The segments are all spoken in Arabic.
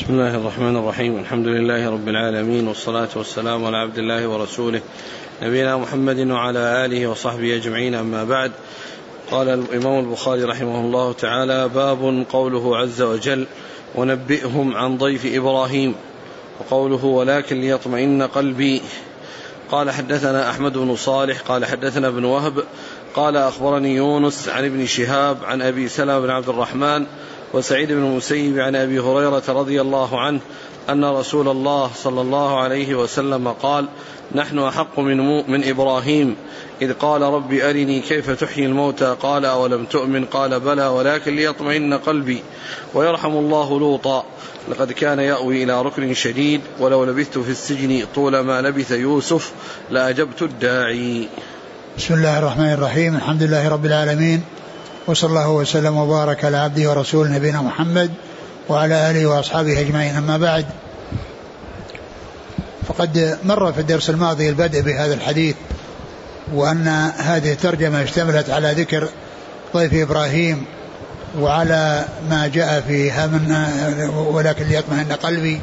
بسم الله الرحمن الرحيم. الحمد لله رب العالمين، والصلاة والسلام على عبد الله ورسوله نبينا محمد وعلى آله وصحبه أجمعين، أما بعد. قال الإمام البخاري رحمه الله تعالى: باب قوله عز وجل: ونبئهم عن ضيف إبراهيم، وقوله: ولكن ليطمئن قلبي. قال: حدثنا أحمد بن صالح قال حدثنا ابن وهب قال أخبرني يونس عن ابن شهاب عن أبي سلمة بن عبد الرحمن وسعيد بن المسيب عن أبي هريرة رضي الله عنه أن رسول الله صلى الله عليه وسلم قال: نحن أحق من إبراهيم إذ قال: رب أرني كيف تحيي الموتى، قال: أولم تؤمن، قال: بلى ولكن ليطمئن قلبي. ويرحم الله لوطا، لقد كان يأوي إلى ركن شديد، ولو لبثت في السجن طول ما لبث يوسف لأجبت الداعي. بسم الله الرحمن الرحيم. الحمد لله رب العالمين، وصلى الله وسلم وبارك على عبده ورسوله نبينا محمد وعلى آله وأصحابه أجمعين، أما بعد. فقد مر في الدرس الماضي البدء بهذا الحديث، وأن هذه الترجمة اشتملت على ذكر ضيف إبراهيم وعلى ما جاء فيها من ولكن ليطمئن قلبي،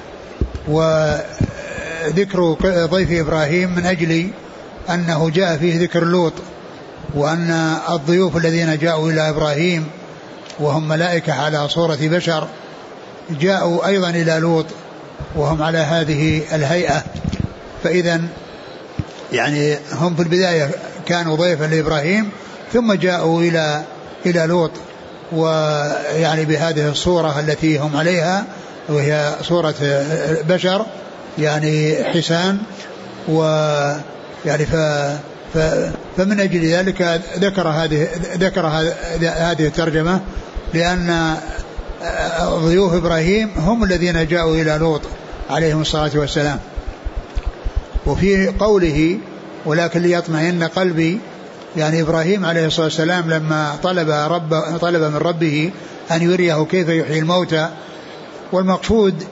وذكر ضيف إبراهيم من أجل أنه جاء فيه ذكر لوط، وأن الضيوف الذين جاءوا إلى إبراهيم وهم ملائكة على صورة بشر جاءوا أيضا إلى لوط وهم على هذه الهيئة. فإذا يعني هم في البداية كانوا ضيفا لإبراهيم، ثم جاءوا إلى لوط، ويعني بهذه الصورة التي هم عليها، وهي صورة بشر يعني حسان. ويعني فمن أجل ذلك ذكر هذه الترجمة، لأن ضيوف إبراهيم هم الذين جاءوا إلى لوط عليهم الصلاة والسلام. وفي قوله: ولكن ليطمئن قلبي، يعني إبراهيم عليه الصلاة والسلام لما طلب من ربه أن يريه كيف يحيي الموتى، والمقصود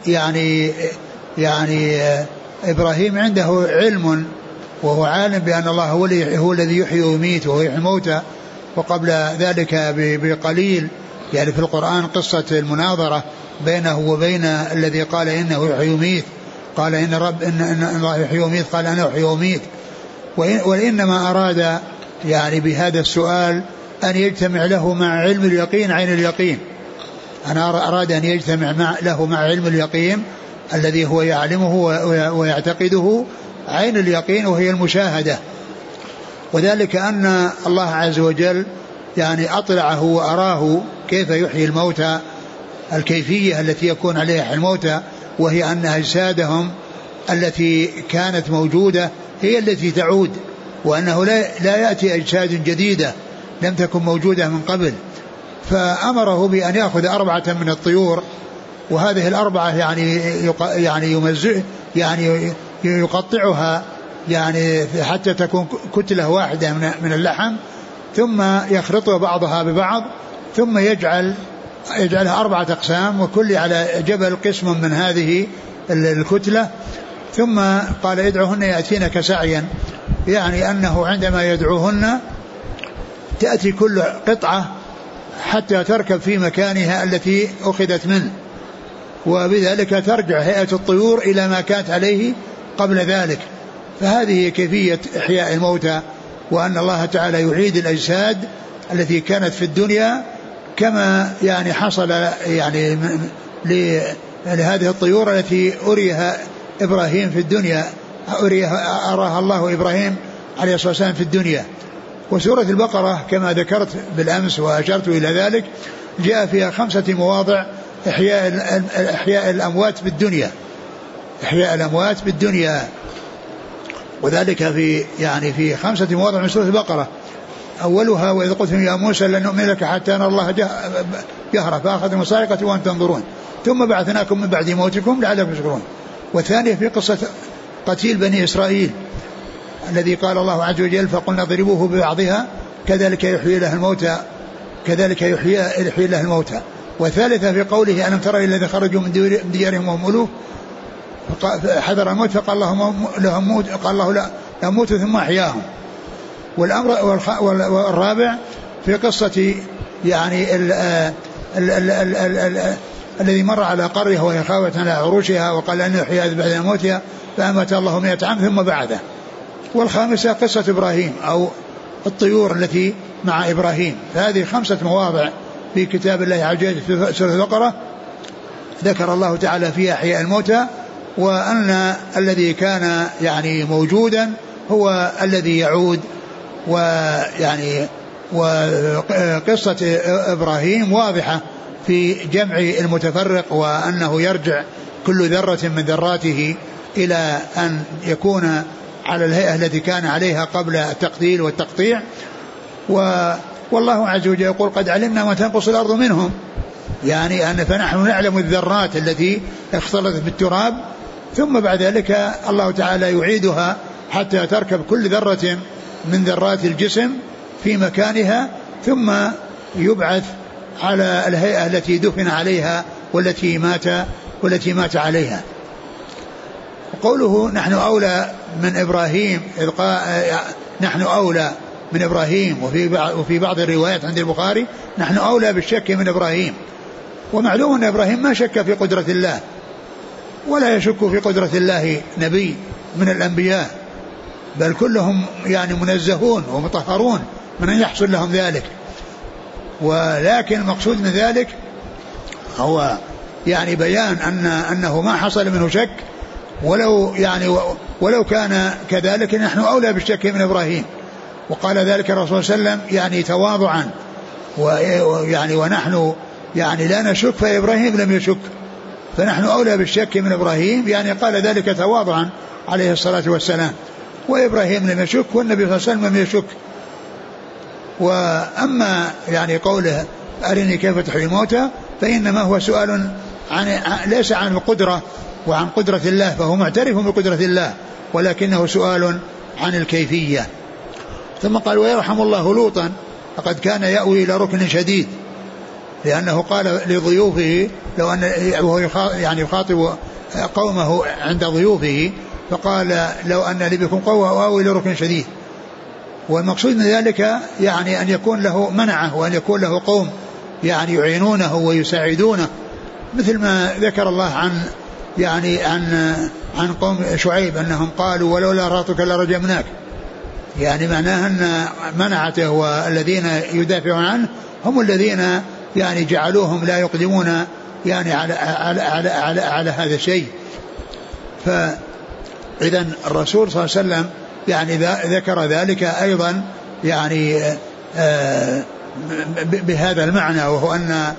يعني إبراهيم عنده علم، وهو عالم بأن الله هو الذي يحيي ويميت وهو يحيي الموتى. وقبل ذلك بقليل يعني في القرآن قصة المناظرة بينه وبين الذي قال إنه يحيي ويميت، قال إن الله يحيي ويميت، قال أنا أحيي ويميت. وإنما أراد يعني بهذا السؤال أن يجتمع له مع علم اليقين عين اليقين. أنا أراد أن يجتمع له مع علم اليقين الذي هو يعلمه ويعتقده عين اليقين، وهي المشاهدة. وذلك أن الله عز وجل يعني أطلعه وأراه كيف يحيي الموتى، الكيفية التي يكون عليها الموتى، وهي أن أجسادهم التي كانت موجودة هي التي تعود، وأنه لا يأتي أجساد جديدة لم تكن موجودة من قبل. فأمره بأن يأخذ 4 من الطيور، وهذه 4 يعني يقطعها يعني حتى تكون كتلة واحدة من اللحم، ثم يخلطها بعضها ببعض، ثم يجعلها 4 أقسام، وكل على جبل قسم من هذه الكتلة. ثم قال: ادعوهن يأتينك سعيا، يعني أنه عندما يدعوهن تأتي كل قطعة حتى تركب في مكانها التي أخذت منه، وبذلك ترجع هيئة الطيور إلى ما كانت عليه قبل ذلك. فهذه كيفية إحياء الموتى، وأن الله تعالى يعيد الأجساد التي كانت في الدنيا، كما يعني حصل يعني لهذه الطيور التي أريها إبراهيم في الدنيا، أراها الله إبراهيم عليه الصلاة والسلام في الدنيا. وسورة البقرة كما ذكرت بالأمس وأشرت إلى ذلك جاء فيها 5 مواضع إحياء الأموات بالدنيا، إحياء الأموات بالدنيا، وذلك في 5 مواضع من سورة البقرة. أولها: وإذ قلتم يا موسى لن نؤمن لك حتى نرى الله جهرة فأخذتم الصاعقة وأنتم تنظرون ثم بعثناكم من بعد موتكم لعلكم تشكرون. والثانية في قصة قتيل بني إسرائيل الذي قال الله عز وجل: فقلنا اضربوه ببعضها كذلك يحيي له الموتى يحيي له الموتى. والثالثة في قوله: ألم ترى الذين خرجوا من ديارهم وهم ألوف حذر الموت فقال الله لا موتوا ثم أحياهم. والرابع في قصة يعني الذي مر على قرية وهي خاوية على عروشها وقال أن يحيي بعد موتها فأمات الله 100 عام ثم بعده. والخامسة قصة إبراهيم أو الطيور التي مع إبراهيم. فهذه 5 مواضع في كتاب الله عز وجل في سورة البقرة ذكر الله تعالى فيها إحياء الموتى، وأن الذي كان يعني موجودا هو الذي يعود. ويعني وقصة إبراهيم واضحة في جمع المتفرق، وأنه يرجع كل ذرة من ذراته إلى أن يكون على الهيئة التي كان عليها قبل التقتيل والتقطيع. والله عز وجل يقول قد علمنا ما تنقص الأرض منهم، يعني أن فنحن نعلم الذرات التي اختلطت بالتراب، ثم بعد ذلك الله تعالى يعيدها حتى تركب كل ذرة من ذرات الجسم في مكانها، ثم يبعث على الهيئة التي دفن عليها والتي مات عليها. قوله نحن أولى من إبراهيم نحن أولى من إبراهيم، وفي بعض الروايات عند البخاري نحن أولى بالشك من إبراهيم. ومعلوم أن إبراهيم ما شك في قدرة الله ولا يشك في قدرة الله نبي من الأنبياء، بل كلهم يعني منزهون ومطهرون من أن يحصل لهم ذلك. ولكن المقصود من ذلك هو يعني بيان أنه ما حصل منه شك، ولو كان كذلك نحن أولى بالشك من إبراهيم. وقال ذلك الرسول صلى الله عليه وسلم يعني تواضعا، ويعني ونحن يعني لا نشك فإبراهيم لم يشك، فنحن أولى بالشك من إبراهيم، يعني قال ذلك تواضعا عليه الصلاة والسلام. وإبراهيم لم يشك والنبي صلى الله عليه وسلم لم يشك. وأما يعني قوله أرني كيف تحيي الموتى فإنما هو سؤال ليس عن القدرة وعن قدرة الله، فهو معترف بقدرة الله، ولكنه سؤال عن الكيفية. ثم قال ويرحم الله لوطا فقد كان يأوي إلى ركن شديد، لأنه قال لضيوفه لو أن وهو يعني يخاطب قومه عند ضيوفه، فقال لو أن لي بكم قوة أوي إلى ركن شديد. والمقصود من ذلك يعني أن يكون له منعه، وأن يكون له قوم يعني يعينونه ويساعدونه، مثل ما ذكر الله عن قوم شعيب أنهم قالوا ولولا رهطك لرجمناك، يعني معناه أن منعته والذين يدافعون عنه هم الذين يعني جعلوهم لا يقدمون يعني على هذا الشيء. فإذا الرسول صلى الله عليه وسلم يعني ذكر ذلك أيضا يعني بهذا المعنى، وهو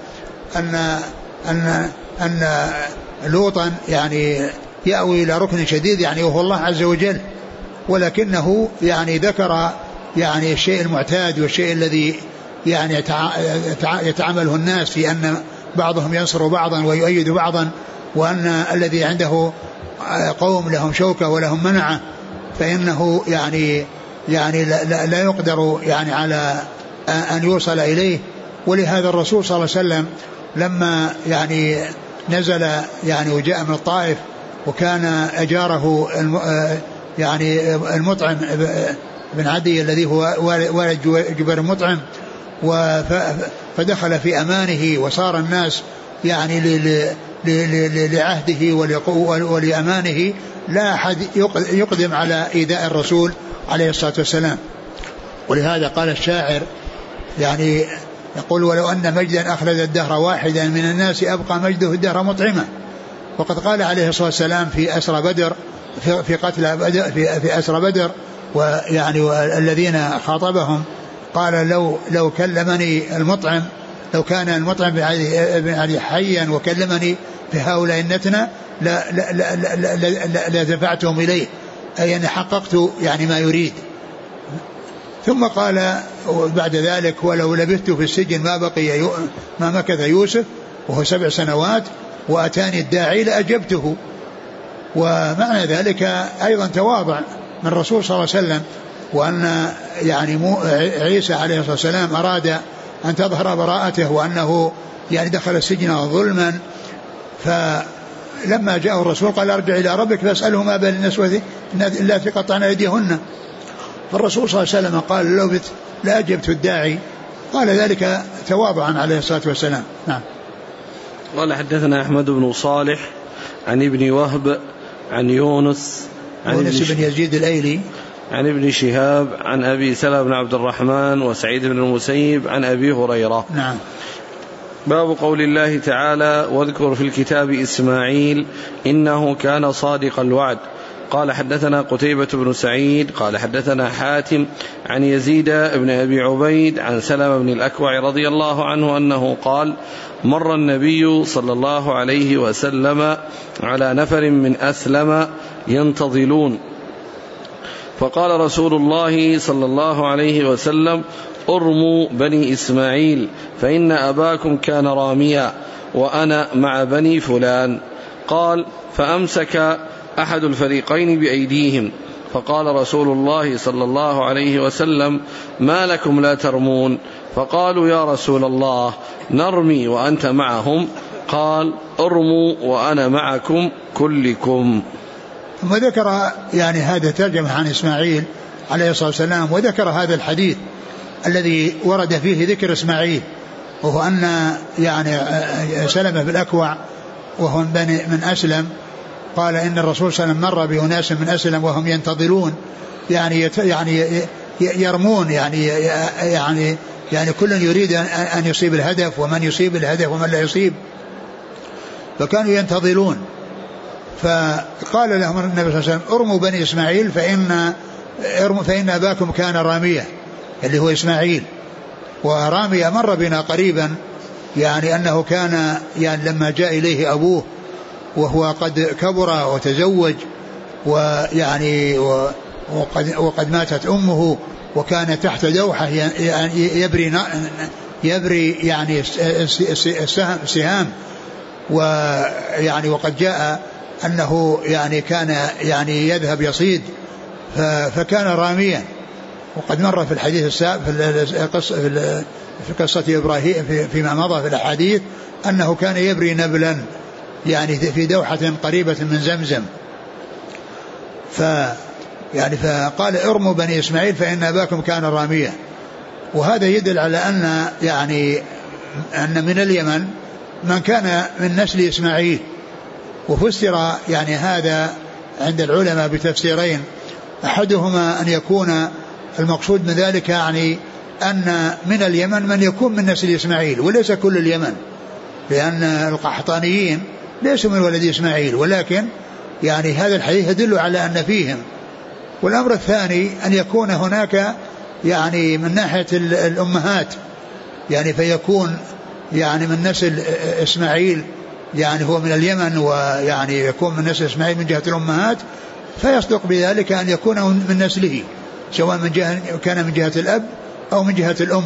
أن لوطا يعني يأوي إلى ركن شديد، يعني وهو الله عز وجل، ولكنه يعني ذكر يعني الشيء المعتاد والشيء الذي يعني يتعامله الناس في أن بعضهم ينصر بعضا ويؤيد بعضا، وأن الذي عنده قوم لهم شوكة ولهم منعة فإنه يعني لا يقدر يعني على أن يوصل إليه. ولهذا الرسول صلى الله عليه وسلم لما يعني نزل يعني وجاء من الطائف، وكان أجاره يعني المطعم بن عدي الذي هو والد جبير المطعم، فدخل في أمانه، وصار الناس يعني لعهده ولأمانه لا أحد يقدم على إيذاء الرسول عليه الصلاة والسلام. ولهذا قال الشاعر يعني يقول ولو أن مجدا أخلد الدهر واحدا من الناس أبقى مجده الدهر مطعمة. وقد قال عليه الصلاة والسلام في أسرى بدر في قتل بدر في أسرى بدر ويعني الذين خاطبهم قال لو كلمني المطعم، لو كان المطعم بن علي حيا وكلمني في هؤلاء النتنة لا دفعتهم إليه، أي أن حققت يعني ما يريد. ثم قال بعد ذلك ولو لبثت في السجن ما مكث يوسف وهو 7 سنوات وأتاني الداعي لأجبته. ومعنى ذلك أيضا تواضع من الرسول صلى الله عليه وسلم، وأن يعني عيسى عليه الصلاة والسلام أراد أن تظهر براءته وأنه يعني دخل السجن ظلما، فلما جاءه الرسول قال ارجع إلى ربك فاسأله ما بال النسوة التي قطعن أيديهن. فالرسول صلى الله عليه وسلم قال لو لأجبت الداعي، قال ذلك تواضعا عليه الصلاة والسلام. نعم. قال حدثنا أحمد بن صالح عن ابن وهب عن يونس بن يزيد الأيلي عن ابن شهاب عن أبي سلمة بن عبد الرحمن وسعيد بن المسيب عن أبي هريرة. نعم. باب قول الله تعالى واذكر في الكتاب إسماعيل إنه كان صادق الوعد. قال حدثنا قتيبة بن سعيد قال حدثنا حاتم عن يزيد بن أبي عبيد عن سلمة بن الأكوع رضي الله عنه أنه قال مر النبي صلى الله عليه وسلم على نفر من أسلم ينتظلون فقال رسول الله صلى الله عليه وسلم ارموا بني إسماعيل فإن أباكم كان راميا وأنا مع بني فلان. قال فأمسك أحد الفريقين بأيديهم فقال رسول الله صلى الله عليه وسلم ما لكم لا ترمون؟ فقالوا يا رسول الله نرمي وأنت معهم. قال ارموا وأنا معكم كلكم. ثم ذكر يعني هذا ترجمة عن إسماعيل عليه الصلاة والسلام وذكر هذا الحديث الذي ورد فيه ذكر إسماعيل وهو أن يعني سلمة بالأكوع وهو من أسلم قال إن الرسول صلى الله عليه وسلم مر بأناس من أسلم وهم ينتظرون يعني يرمون يعني كل يريد أن يصيب الهدف ومن يصيب الهدف ومن لا يصيب فكانوا ينتظرون. فقال لهم النبي صلى الله عليه وسلم ارموا بني إسماعيل فإن أباكم كان رامية اللي هو إسماعيل. ورامية مر بنا قريبا يعني أنه كان يعني لما جاء إليه أبوه وهو قد كبر وتزوج ويعني وقد ماتت أمه وكان تحت دوحة يبري يعني سهام ويعني وقد جاء أنه يعني كان يعني يذهب يصيد فكان راميا. وقد مر في الحديث السابق في قصة إبراهيم فيما مضى في الأحاديث أنه كان يبري نبلا يعني في دوحة قريبة من زمزم. فقال ارموا بني إسماعيل فإن أباكم كان راميا. وهذا يدل على أن يعني أن من اليمن من كان من نسل إسماعيل. وفسر يعني هذا عند العلماء بتفسيرين أحدهما أن يكون المقصود من ذلك يعني أن من اليمن من يكون من نسل إسماعيل وليس كل اليمن لأن القحطانيين ليسوا من ولد إسماعيل ولكن يعني هذا الحديث يدل على أن فيهم. والأمر الثاني أن يكون هناك يعني من ناحية الأمهات يعني فيكون يعني من نسل إسماعيل يعني هو من اليمن ويعني يكون من نسل إسماعيل من جهة الأمهات فيصدق بذلك أن يكون من نسله سواء كان من جهة الأب أو من جهة الأم.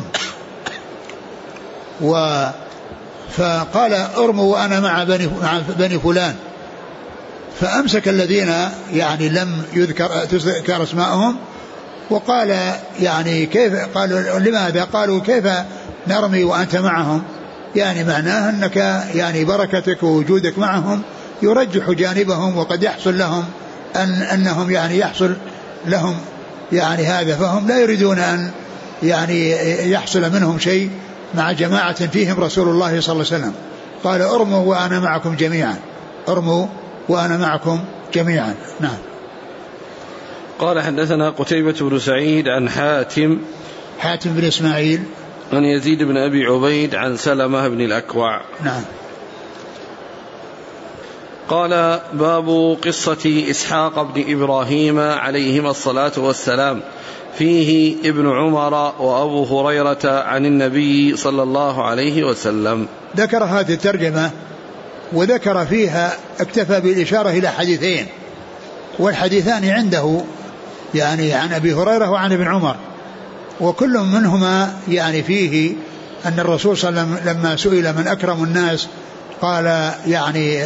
فقال ارموا وأنا مع بني فلان فأمسك الذين يعني لم تذكر اسمائهم وقال يعني كيف قالوا لماذا قالوا كيف نرمي وأنت معهم يعني معناه أنك يعني بركتك ووجودك معهم يرجح جانبهم وقد يحصل لهم أنهم يعني يحصل لهم يعني هذا فهم لا يريدون أن يعني يحصل منهم شيء مع جماعة فيهم رسول الله صلى الله عليه وسلم. قال ارموا وأنا معكم جميعا ارموا وأنا معكم جميعا. نعم. قال حدثنا قتيبة بن سعيد عن حاتم بن إسماعيل عن يزيد بن أبي عبيد عن سلمة بن الأكوع. نعم. قال باب قصة إسحاق بن إبراهيم عليهما الصلاة والسلام فيه ابن عمر وأبو هريرة عن النبي صلى الله عليه وسلم. ذكر هذه الترجمة وذكر فيها اكتفى بالإشارة إلى حديثين والحديثان عنده يعني عن أبي هريرة وعن ابن عمر وكل منهما يعني فيه أن الرسول صلى الله عليه وسلم لما سئل من أكرم الناس قال يعني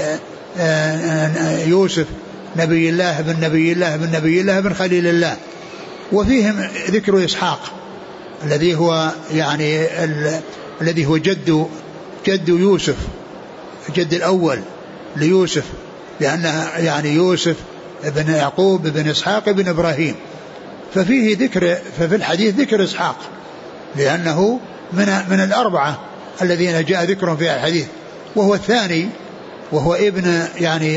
يوسف نبي الله بن نبي الله بن نبي الله بن خليل الله. وفيهم ذكر إسحاق الذي هو يعني الذي هو جد يوسف جد الأول ليوسف لأن يعني يوسف ابن يعقوب ابن إسحاق ابن إبراهيم. ففيه ذكر ففي الحديث ذكر إسحاق لأنه من الأربعة الذين جاء ذكرهم في الحديث وهو الثاني وهو ابن يعني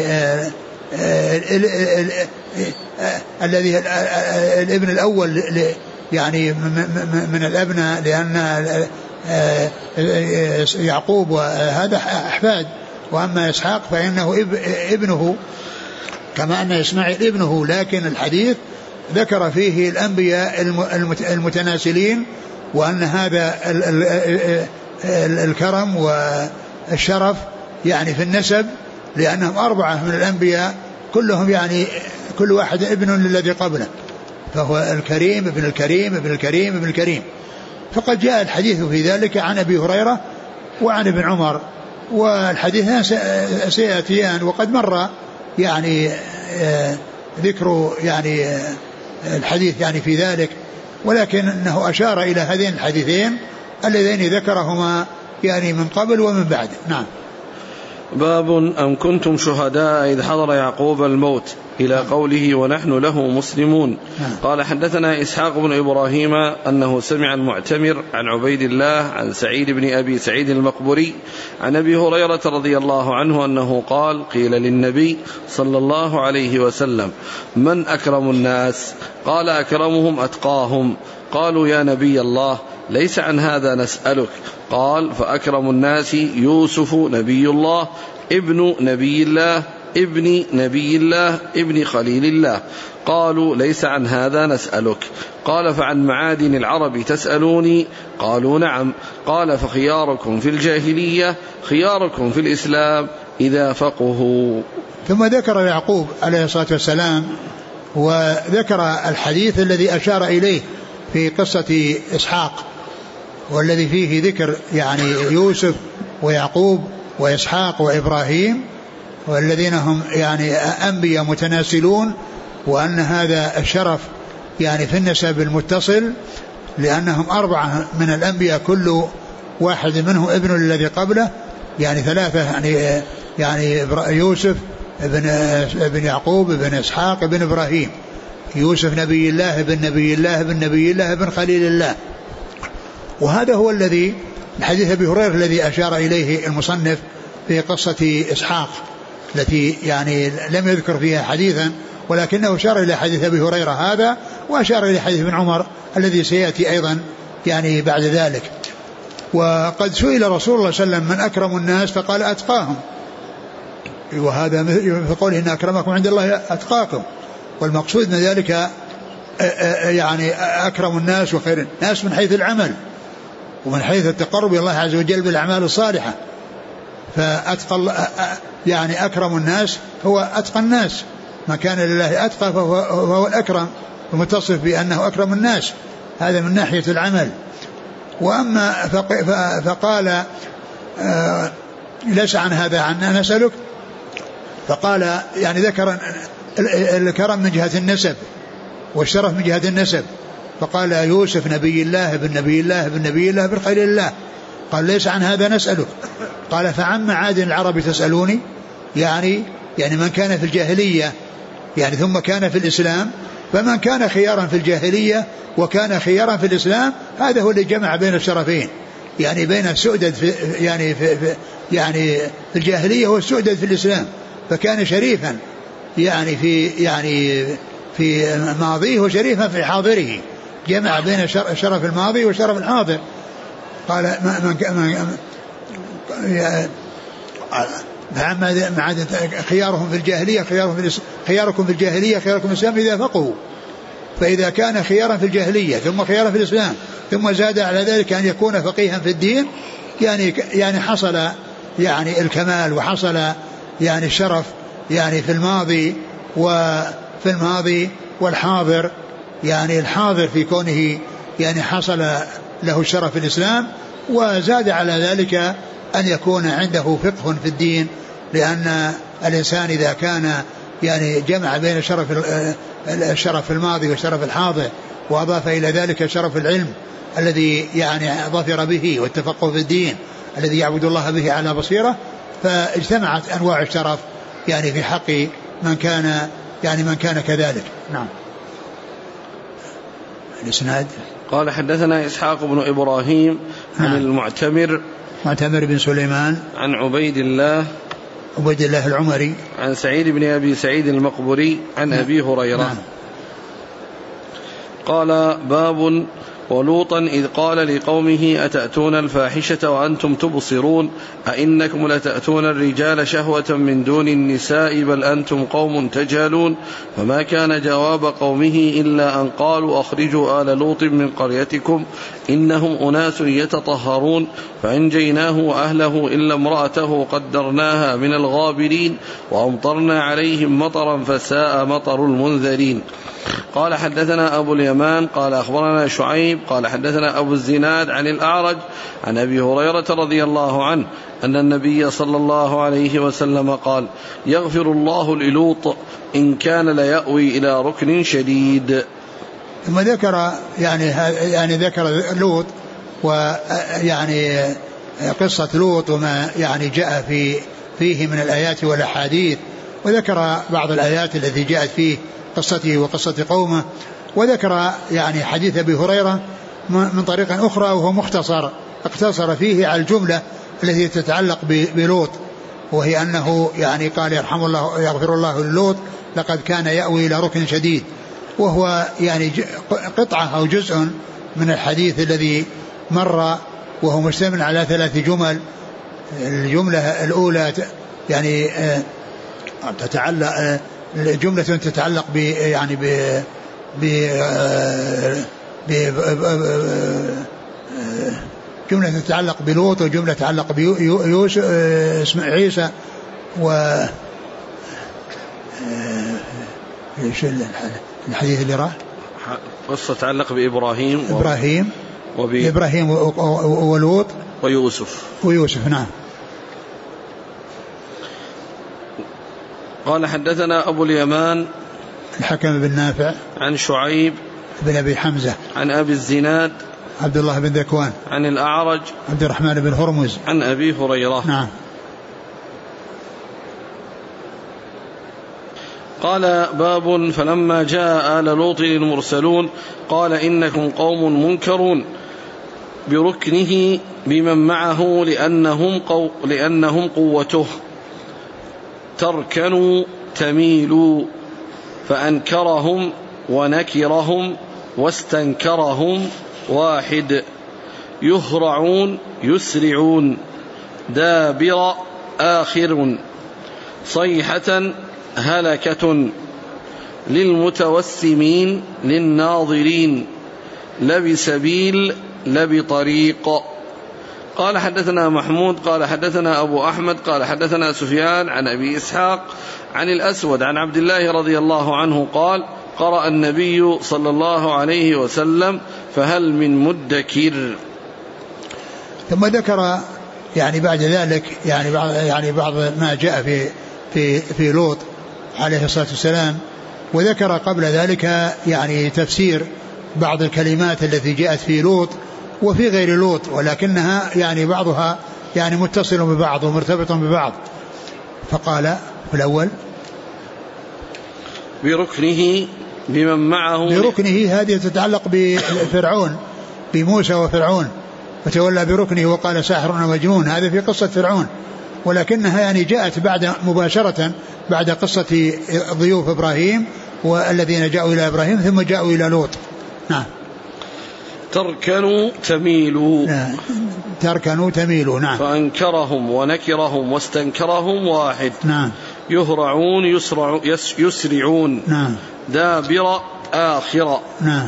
الذي الابن الأول يعني من الأبناء، لأن يعقوب وهذا أحفاد، وأما إسحاق فإنه ابنه كما أن إسماعيل ابنه، لكن الحديث ذكر فيه الأنبياء المتناسلين، وأن هذا الكرم والشرف يعني في النسب، لأنهم 4 من الأنبياء كلهم يعني كل واحد ابن للذي قبله، فهو الكريم ابن الكريم ابن الكريم ابن الكريم. فقد جاء الحديث في ذلك عن أبي هريرة وعن ابن عمر، والحديثان سيأتيان، وقد مر يعني ذكر يعني الحديث يعني في ذلك، ولكن أنه أشار إلى هذين الحديثين اللذين ذكرهما يعني من قبل ومن بعد. نعم. باب أم كنتم شهداء إذ حضر يعقوب الموت إلى قوله ونحن له مسلمون. قال حدثنا إسحاق بن إبراهيم أنه سمع المعتمر عن عبيد الله عن سعيد بن أبي سعيد المقبري عن أبي هريرة رضي الله عنه أنه قال قيل للنبي صلى الله عليه وسلم من أكرم الناس؟ قال أكرمهم أتقاهم. قالوا يا نبي الله ليس عن هذا نسألك. قال فأكرم الناس يوسف نبي الله ابن نبي الله ابن نبي الله ابن خليل الله. قالوا ليس عن هذا نسألك. قال فعن معادن العرب تسألوني؟ قالوا نعم. قال فخياركم في الجاهلية خياركم في الإسلام إذا فقهوا. ثم ذكر يعقوب عليه الصلاة والسلام وذكر الحديث الذي أشار إليه في قصة إسحاق، والذي فيه ذكر يعني يوسف ويعقوب وإسحاق وإبراهيم، والذين هم يعني أنبياء متناسلون، وأن هذا الشرف يعني في النسب المتصل، لأنهم 4 من الأنبياء كل واحد منهم ابن الذي قبله، يعني 3 يعني يوسف ابن يعقوب ابن إسحاق ابن إبراهيم. يوسف نبي الله ابن نبي الله ابن نبي الله ابن خليل الله. وهذا هو الذي الحديث أبي هريرة الذي أشار إليه المصنف في قصة إسحاق، التي يعني لم يذكر فيها حديثا، ولكنه أشار إلى حديث أبي هريرة هذا، وأشار إلى حديث ابن عمر الذي سيأتي أيضا يعني بعد ذلك. وقد سئل رسول الله صلى الله عليه وسلم من أكرم الناس؟ فقال أتقاهم، وهذا في قوله إن أكرمكم عند الله أتقاكم، والمقصود من ذلك يعني أكرم الناس وخير الناس من حيث العمل ومن حيث التقرب إلى الله عز وجل بالأعمال الصالحة. فأتقى يعني أكرم الناس هو أتقى الناس، ما كان لله أتقى فهو الأكرم، ومتصف بأنه أكرم الناس، هذا من ناحية العمل. وأما فقال ليس عن هذا عنا نسألك، فقال يعني ذكر الكرم من جهة النسب والشرف من جهة النسب، فقال يوسف نبي الله ابن نبي الله ابن نبي الله ابن خليل الله. قال ليس عن هذا نسألك. قال فعن معادن العرب تسألوني؟ يعني من كان في الجاهلية يعني ثم كان في الإسلام، فمن كان خيارا في الجاهلية وكان خيارا في الإسلام هذا هو اللي جمع بين الشرفين، يعني بين السؤدد في يعني في الجاهلية والسؤدد في الإسلام، فكان شريفا يعني في ماضيه وشريفا في حاضره، جمع بين الشرف الماضي والشرف الحاضر. قال خيارهم في الجاهلية خياركم في الجاهلية خياركم في الإسلام إذا فقهوا. فإذا كان خيارا في الجاهلية ثم خيارا في الإسلام ثم زاد على ذلك أن يكون فقيها في الدين، يعني حصل يعني الكمال، وحصل يعني الشرف يعني في الماضي والحاضر، يعني الحاضر في كونه يعني حصل له الشرف في الإسلام، وزاد على ذلك أن يكون عنده فقه في الدين، لأن الإنسان إذا كان يعني جمع بين الشرف الماضي والشرف الحاضر، وأضاف إلى ذلك شرف العلم الذي يعني ظفر به والتفقه في الدين الذي يعبد الله به على بصيرة، فاجتمعت أنواع الشرف يعني في حق من كان كذلك. نعم. الإسناد. قال حدثنا إسحاق بن إبراهيم عن المعتمر معتمر بن سليمان عن عبيد الله العمري عن سعيد بن أبي سعيد المقبري عن أبي هريرة. نعم. قال باب ولوطا إذ قال لقومه أتأتون الفاحشة وأنتم تبصرون أئنكم لتأتون الرجال شهوة من دون النساء بل أنتم قوم تجهلون فما كان جواب قومه إلا أن قالوا أخرجوا آل لوط من قريتكم إنهم أناس يتطهرون فأنجيناه وأهله إلا امرأته قدرناها من الغابرين وأمطرنا عليهم مطرا فساء مطر المنذرين. قال حدثنا أبو اليمان قال أخبرنا شعيب قال حدثنا أبو الزناد عن الأعرج عن أبي هريرة رضي الله عنه أن النبي صلى الله عليه وسلم قال يغفر الله للوط إن كان ليأوي إلى ركن شديد. ثم ذكر يعني ذكر لوط ويعني قصة لوط وما يعني جاء فيه من الآيات والأحاديث، وذكر بعض الآيات التي جاءت فيه قصته وقصة قومه، وذكر يعني حديث أبي هريرة من طريق أخرى وهو مختصر اقتصر فيه على الجملة التي تتعلق بلوط، وهي أنه يعني قال يغفر الله للوط لقد كان يأوي إلى ركن شديد، وهو يعني قطعة أو جزء من الحديث الذي مر وهو مشتمل على 3 جمل. الجملة الأولى يعني تتعلق جملة تتعلق يعني جملة تتعلق بلوط وجملة تتعلق بيوسف عيسى الحديث اللي راه قصة تتعلق بإبراهيم إبراهيم ولوط ويوسف. نعم. قال حدثنا أبو اليمان الحكم بن نافع عن شعيب بن أبي حمزة عن أبي الزناد عبد الله بن ذكوان عن الأعرج عبد الرحمن بن هرمز عن أبي هريرة. نعم. قال باب فلما جاء آل لوط المرسلون قال إنكم قوم منكرون بركنه بمن معه لأنهم قوته تركنوا تميلوا فأنكرهم ونكرهم واستنكرهم واحد يهرعون يسرعون دابر آخر صيحة هلكة للمتوسمين للناظرين لبسبيل لبطريق. قال حدثنا محمود قال حدثنا أبو أحمد قال حدثنا سفيان عن أبي إسحاق عن الأسود عن عبد الله رضي الله عنه قال قرأ النبي صلى الله عليه وسلم فهل من مدكر. ثم ذكر يعني بعد ذلك يعني بعض ما جاء في لوط عليه الصلاة والسلام، وذكر قبل ذلك يعني تفسير بعض الكلمات التي جاءت في لوط وفي غير لوط، ولكنها يعني بعضها يعني متصل ببعض ومرتبط ببعض. فقال في الأول بركنه بمن معه، بركنه هذه تتعلق بفرعون بموسى وفرعون، فتولى بركنه وقال ساحر ومجنون، هذا في قصة فرعون، ولكنها يعني جاءت بعد مباشرة بعد قصة ضيوف إبراهيم والذين جاءوا إلى إبراهيم ثم جاءوا إلى لوط. نعم. تركنوا تميلوا. نعم. تركنوا تميلوا. نعم. فأنكرهم ونكرهم واستنكرهم واحد. نعم. يهرعون يسرعون. نعم. دابر آخر. نعم.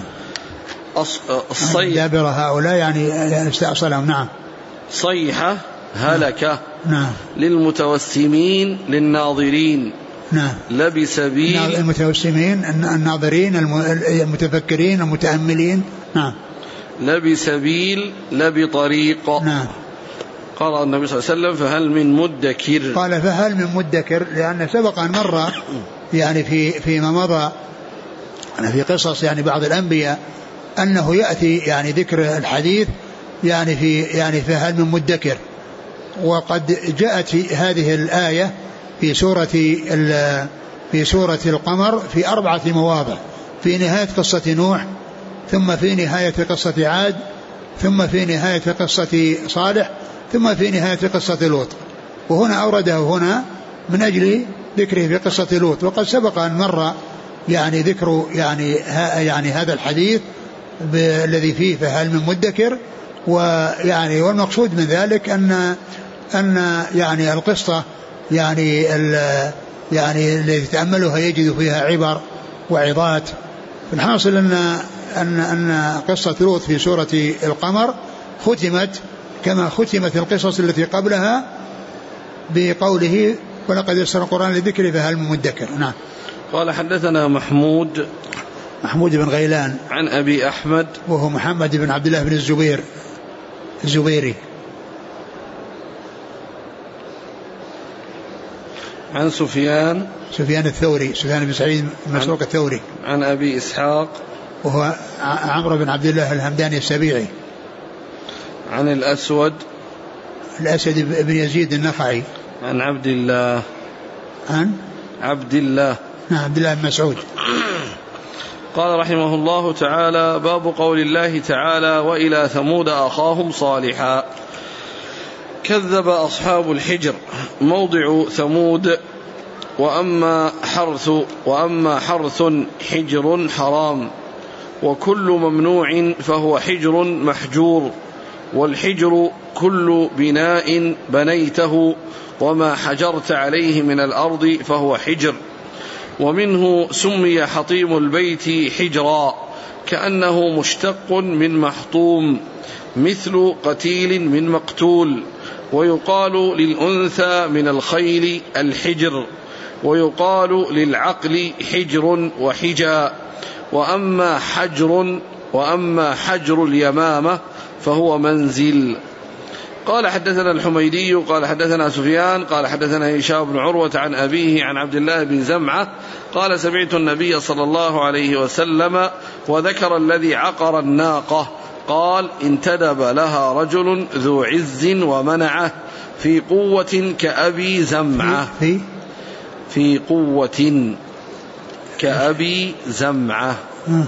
دابر هؤلاء يعني استأصلهم. نعم. صيحة هلكة. نعم. للمتوسمين للناظرين. نعم. لبسبيل المتوسمين الناظرين المتفكرين المتأملين. نعم. لبسبيل لبطريق. نعم. قال النبي صلى الله عليه وسلم فهل من مدكر. قال فهل من مدكر، لأن سبق أن مر يعني فيما مضى في قصص يعني بعض الأنبياء أنه يأتي يعني ذكر الحديث يعني فهل من مدكر، وقد جاءت هذه الآية في سورة القمر في 4 مواضع، في نهاية قصة نوح، ثم في نهاية قصة عاد، ثم في نهاية قصة صالح، ثم في نهاية قصة لوط. وهنا أورده هنا من أجل ذكره في قصة لوط. وقد سبق أن مر يعني ذكر يعني هذا الحديث الذي فيه فهل من مدكر. ويعني والمقصود من ذلك أن يعني القصة يعني الذي يتأملها يجد فيها عبر وعظات. الحاصل أن قصة لوط في سورة القمر ختمت كما ختمت القصص التي قبلها بقوله ولقد يسر القرآن للذكر فهل من مدكر. نعم. قال حدثنا محمود بن غيلان عن أبي أحمد وهو محمد بن عبد الله بن الزبيري عن سفيان الثوري سفيان بن سعيد مسروق الثوري عن أبي إسحاق وهو عمرو بن عبد الله الهمداني السبيعي عن الأسد بن يزيد النخعي عن عبد الله نعم عبد الله بن مسعود. قال رحمه الله تعالى باب قول الله تعالى وإلى ثمود أخاهم صالحا كذب أصحاب الحجر موضع ثمود وأما حرث حجر حرام وكل ممنوع فهو حجر محجور والحجر كل بناء بنيته وما حجرت عليه من الأرض فهو حجر ومنه سمي حطيم البيت حجرا كأنه مشتق من محطوم مثل قتيل من مقتول ويقال للأنثى من الخيل الحجر ويقال للعقل حجر وحجا وأما حجر اليمامة فهو منزل. قال حدثنا الحميدي قال حدثنا سفيان قال حدثنا هشام بن عروة عن أبيه عن عبد الله بن زمعة قال سمعت النبي صلى الله عليه وسلم وذكر الذي عقر الناقة قال انتدب لها رجل ذو عز ومنعه في قوة كأبي زمعة في قوة كأبي زمعة.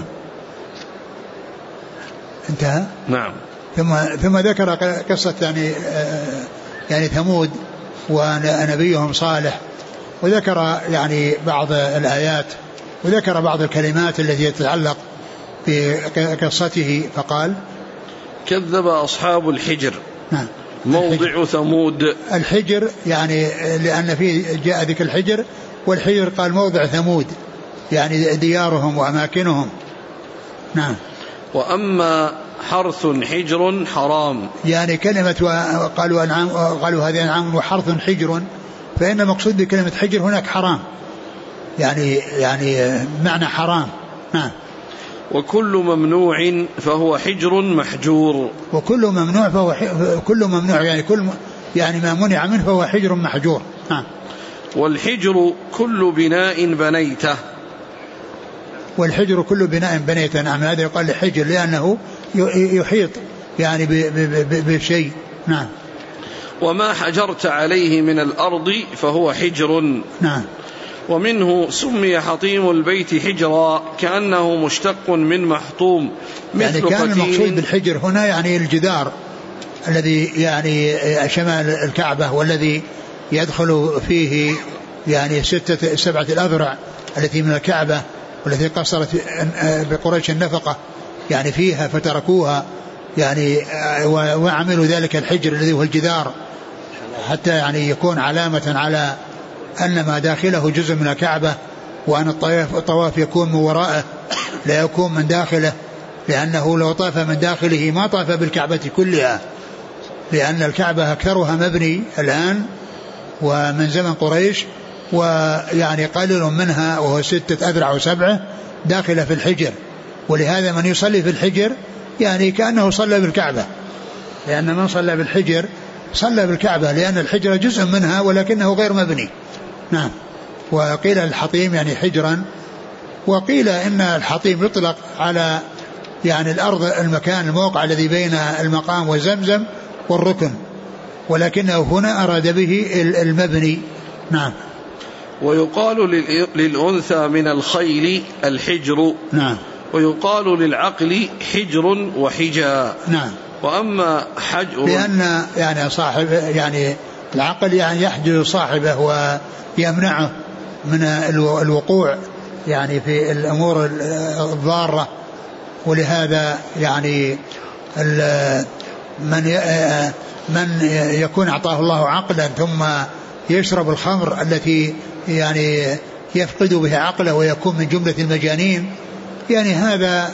انتهى. نعم. ثم ذكر قصة يعني ثمود ونبيهم صالح وذكر يعني بعض الآيات وذكر بعض الكلمات التي تتعلق بقصته فقال كذب أصحاب الحجر. نعم. موضع ثمود الحجر يعني لأن فيه جاء ذكر الحجر والحجر قال موضع ثمود يعني ديارهم وأماكنهم. نعم. وأما حرث حجر حرام يعني كلمة قالوا هذه أنعام وحرث حجر فإن المقصود بكلمة حجر هناك حرام يعني معنى حرام. نعم. وكل ممنوع فهو حجر محجور وكل ممنوع فهو كل ممنوع يعني ما منع منه فهو حجر محجور. نعم. والحجر كل بناء بنيته والحجر كل بناء بنيته. نعم. هذا يقال لحجر لأنه يحيط يعني بشيء. نعم. وما حجرت عليه من الأرض فهو حجر. نعم. ومنه سمي حطيم البيت حجرا كأنه مشتق من محطوم مثل يعني كان قتيل. المقصود بالحجر هنا يعني الجدار الذي يعني شمال الكعبة والذي يدخل فيه يعني 7 الأذرع التي من الكعبة والتي قصرت بقريش النفقة يعني فيها فتركوها يعني وعملوا ذلك الحجر الذي هو الجدار حتى يعني يكون علامة على أن ما داخله جزء من الكعبة وأن الطواف يكون من وراءه لا يكون من داخله لأنه لو طاف من داخله ما طاف بالكعبة كلها لأن الكعبة أكثرها مبني الآن ومن زمن قريش ويعني قليل منها وهو 6 أذرع و7 داخلة في الحجر ولهذا من يصلي في الحجر يعني كأنه صلى بالكعبة لأن من صلى بالحجر صلى بالكعبة لأن الحجر جزء منها ولكنه غير مبني. نعم. وقيل الحطيم يعني حجرا وقيل إن الحطيم يطلق على يعني الأرض المكان الموقع الذي بين المقام وزمزم والركن ولكنه هنا أراد به المبني. نعم. ويقال للأنثى من الخيل الحجر. نعم. ويقال للعقل حجر وحجا. نعم. وأما لأن يعني صاحب يعني العقل يعني يحجز صاحبه ويمنعه من الوقوع يعني في الأمور الضارة. ولهذا يعني من يكون أعطاه الله عقلا ثم يشرب الخمر التي يعني يفقد بها عقله ويكون من جملة المجانين، يعني هذا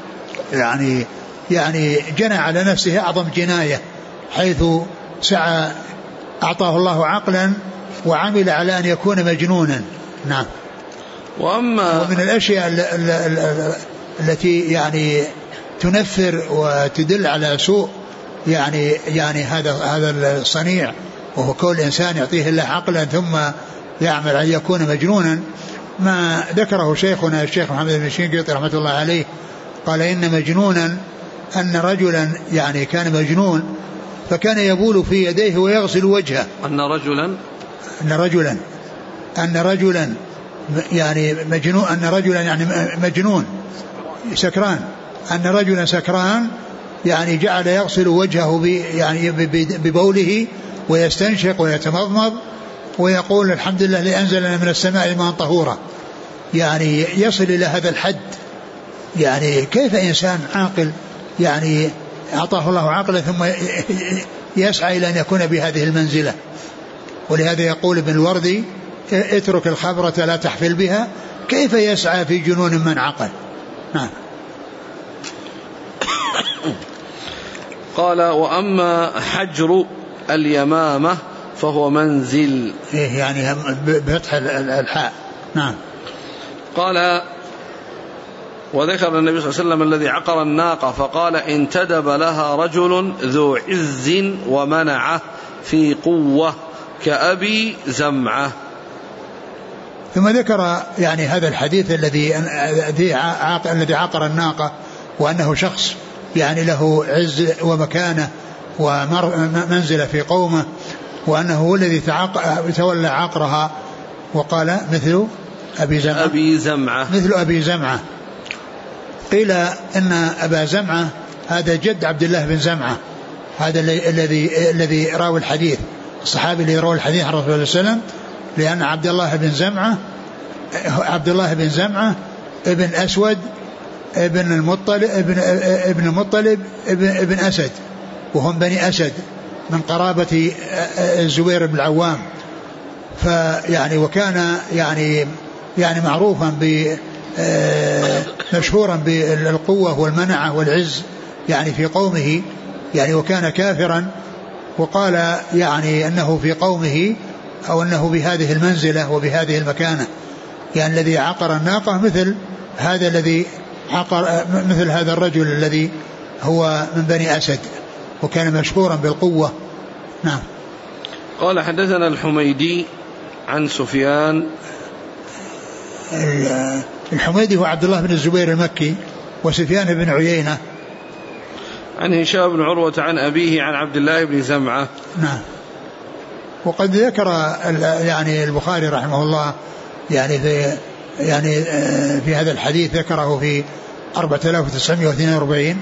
يعني جنى على نفسه أعظم جناية، حيث سعى أعطاه الله عقلا وعمل على أن يكون مجنونا. نعم. ومن الأشياء التي يعني تنفر وتدل على سوء يعني هذا الصنيع، وهو كل إنسان يعطيه الله عقلا ثم يعمل أن يكون مجنونا، ما ذكره شيخنا الشيخ محمد بن الشنقيطي رحمة الله عليه، قال إن مجنونا أن رجلا يعني كان مجنون فكان يبول في يديه ويغسل وجهه. أن رجلا يعني مجنون، أن رجلا يعني مجنون سكران، أن رجلا سكران يعني جعل يغسل وجهه يعني ببوله ويستنشق ويتمضمض ويقول الحمد لله الذي أنزل لنا من السماء ماء طهورا، يعني يصل إلى هذا الحد. يعني كيف إنسان عاقل يعني أعطاه الله عقلا ثم يسعى إلى أن يكون بهذه المنزلة؟ ولهذا يقول ابن الوردي اترك الخبرة لا تحفل بها، كيف يسعى في جنون من عقل. نعم. قال وأما حجر اليمامة فهو منزل، يعني بفتح الحاء. نعم. قال وذكر النبي صلى الله عليه وسلم الذي عقر الناقة فقال انتدب لها رجل ذو عز ومنعه في قوة كأبي زمعة. ثم ذكر يعني هذا الحديث الذي عقر الناقة، وأنه شخص يعني له عز ومكانة ومنزلة في قومه، وأنه هو الذي تولى عقرها، وقال مثل أبي زمعة مثل أبي زمعة. قيل إن أبا زمعة هذا جد عبد الله بن زمعة، هذا الذي راوي الحديث، الصحابي اللي راوي الحديث عن رسول الله صلى الله عليه وسلم، لأن عبد الله بن زمعة ابن أسود ابن المطلب ابن أسد، وهم بني أسد من قرابة الزبير بن العوام. فيعني وكان يعني معروفا مشهورا بالقوة والمنعة والعز يعني في قومه، يعني وكان كافرا، وقال يعني أنه في قومه أو أنه بهذه المنزلة وبهذه المكانة، يعني الذي عقر الناقة مثل هذا الذي عقر، مثل هذا الرجل الذي هو من بني أسد وكان مشهورا بالقوة. نعم. قال حدثنا الحميدي عن سفيان. الحميدي هو عبد الله بن الزبير المكي، وسفيان بن عيينة عن هشام بن عروة عن أبيه عن عبد الله بن زمعة. نعم. وقد ذكر يعني البخاري رحمه الله يعني في هذا الحديث ذكره في 4942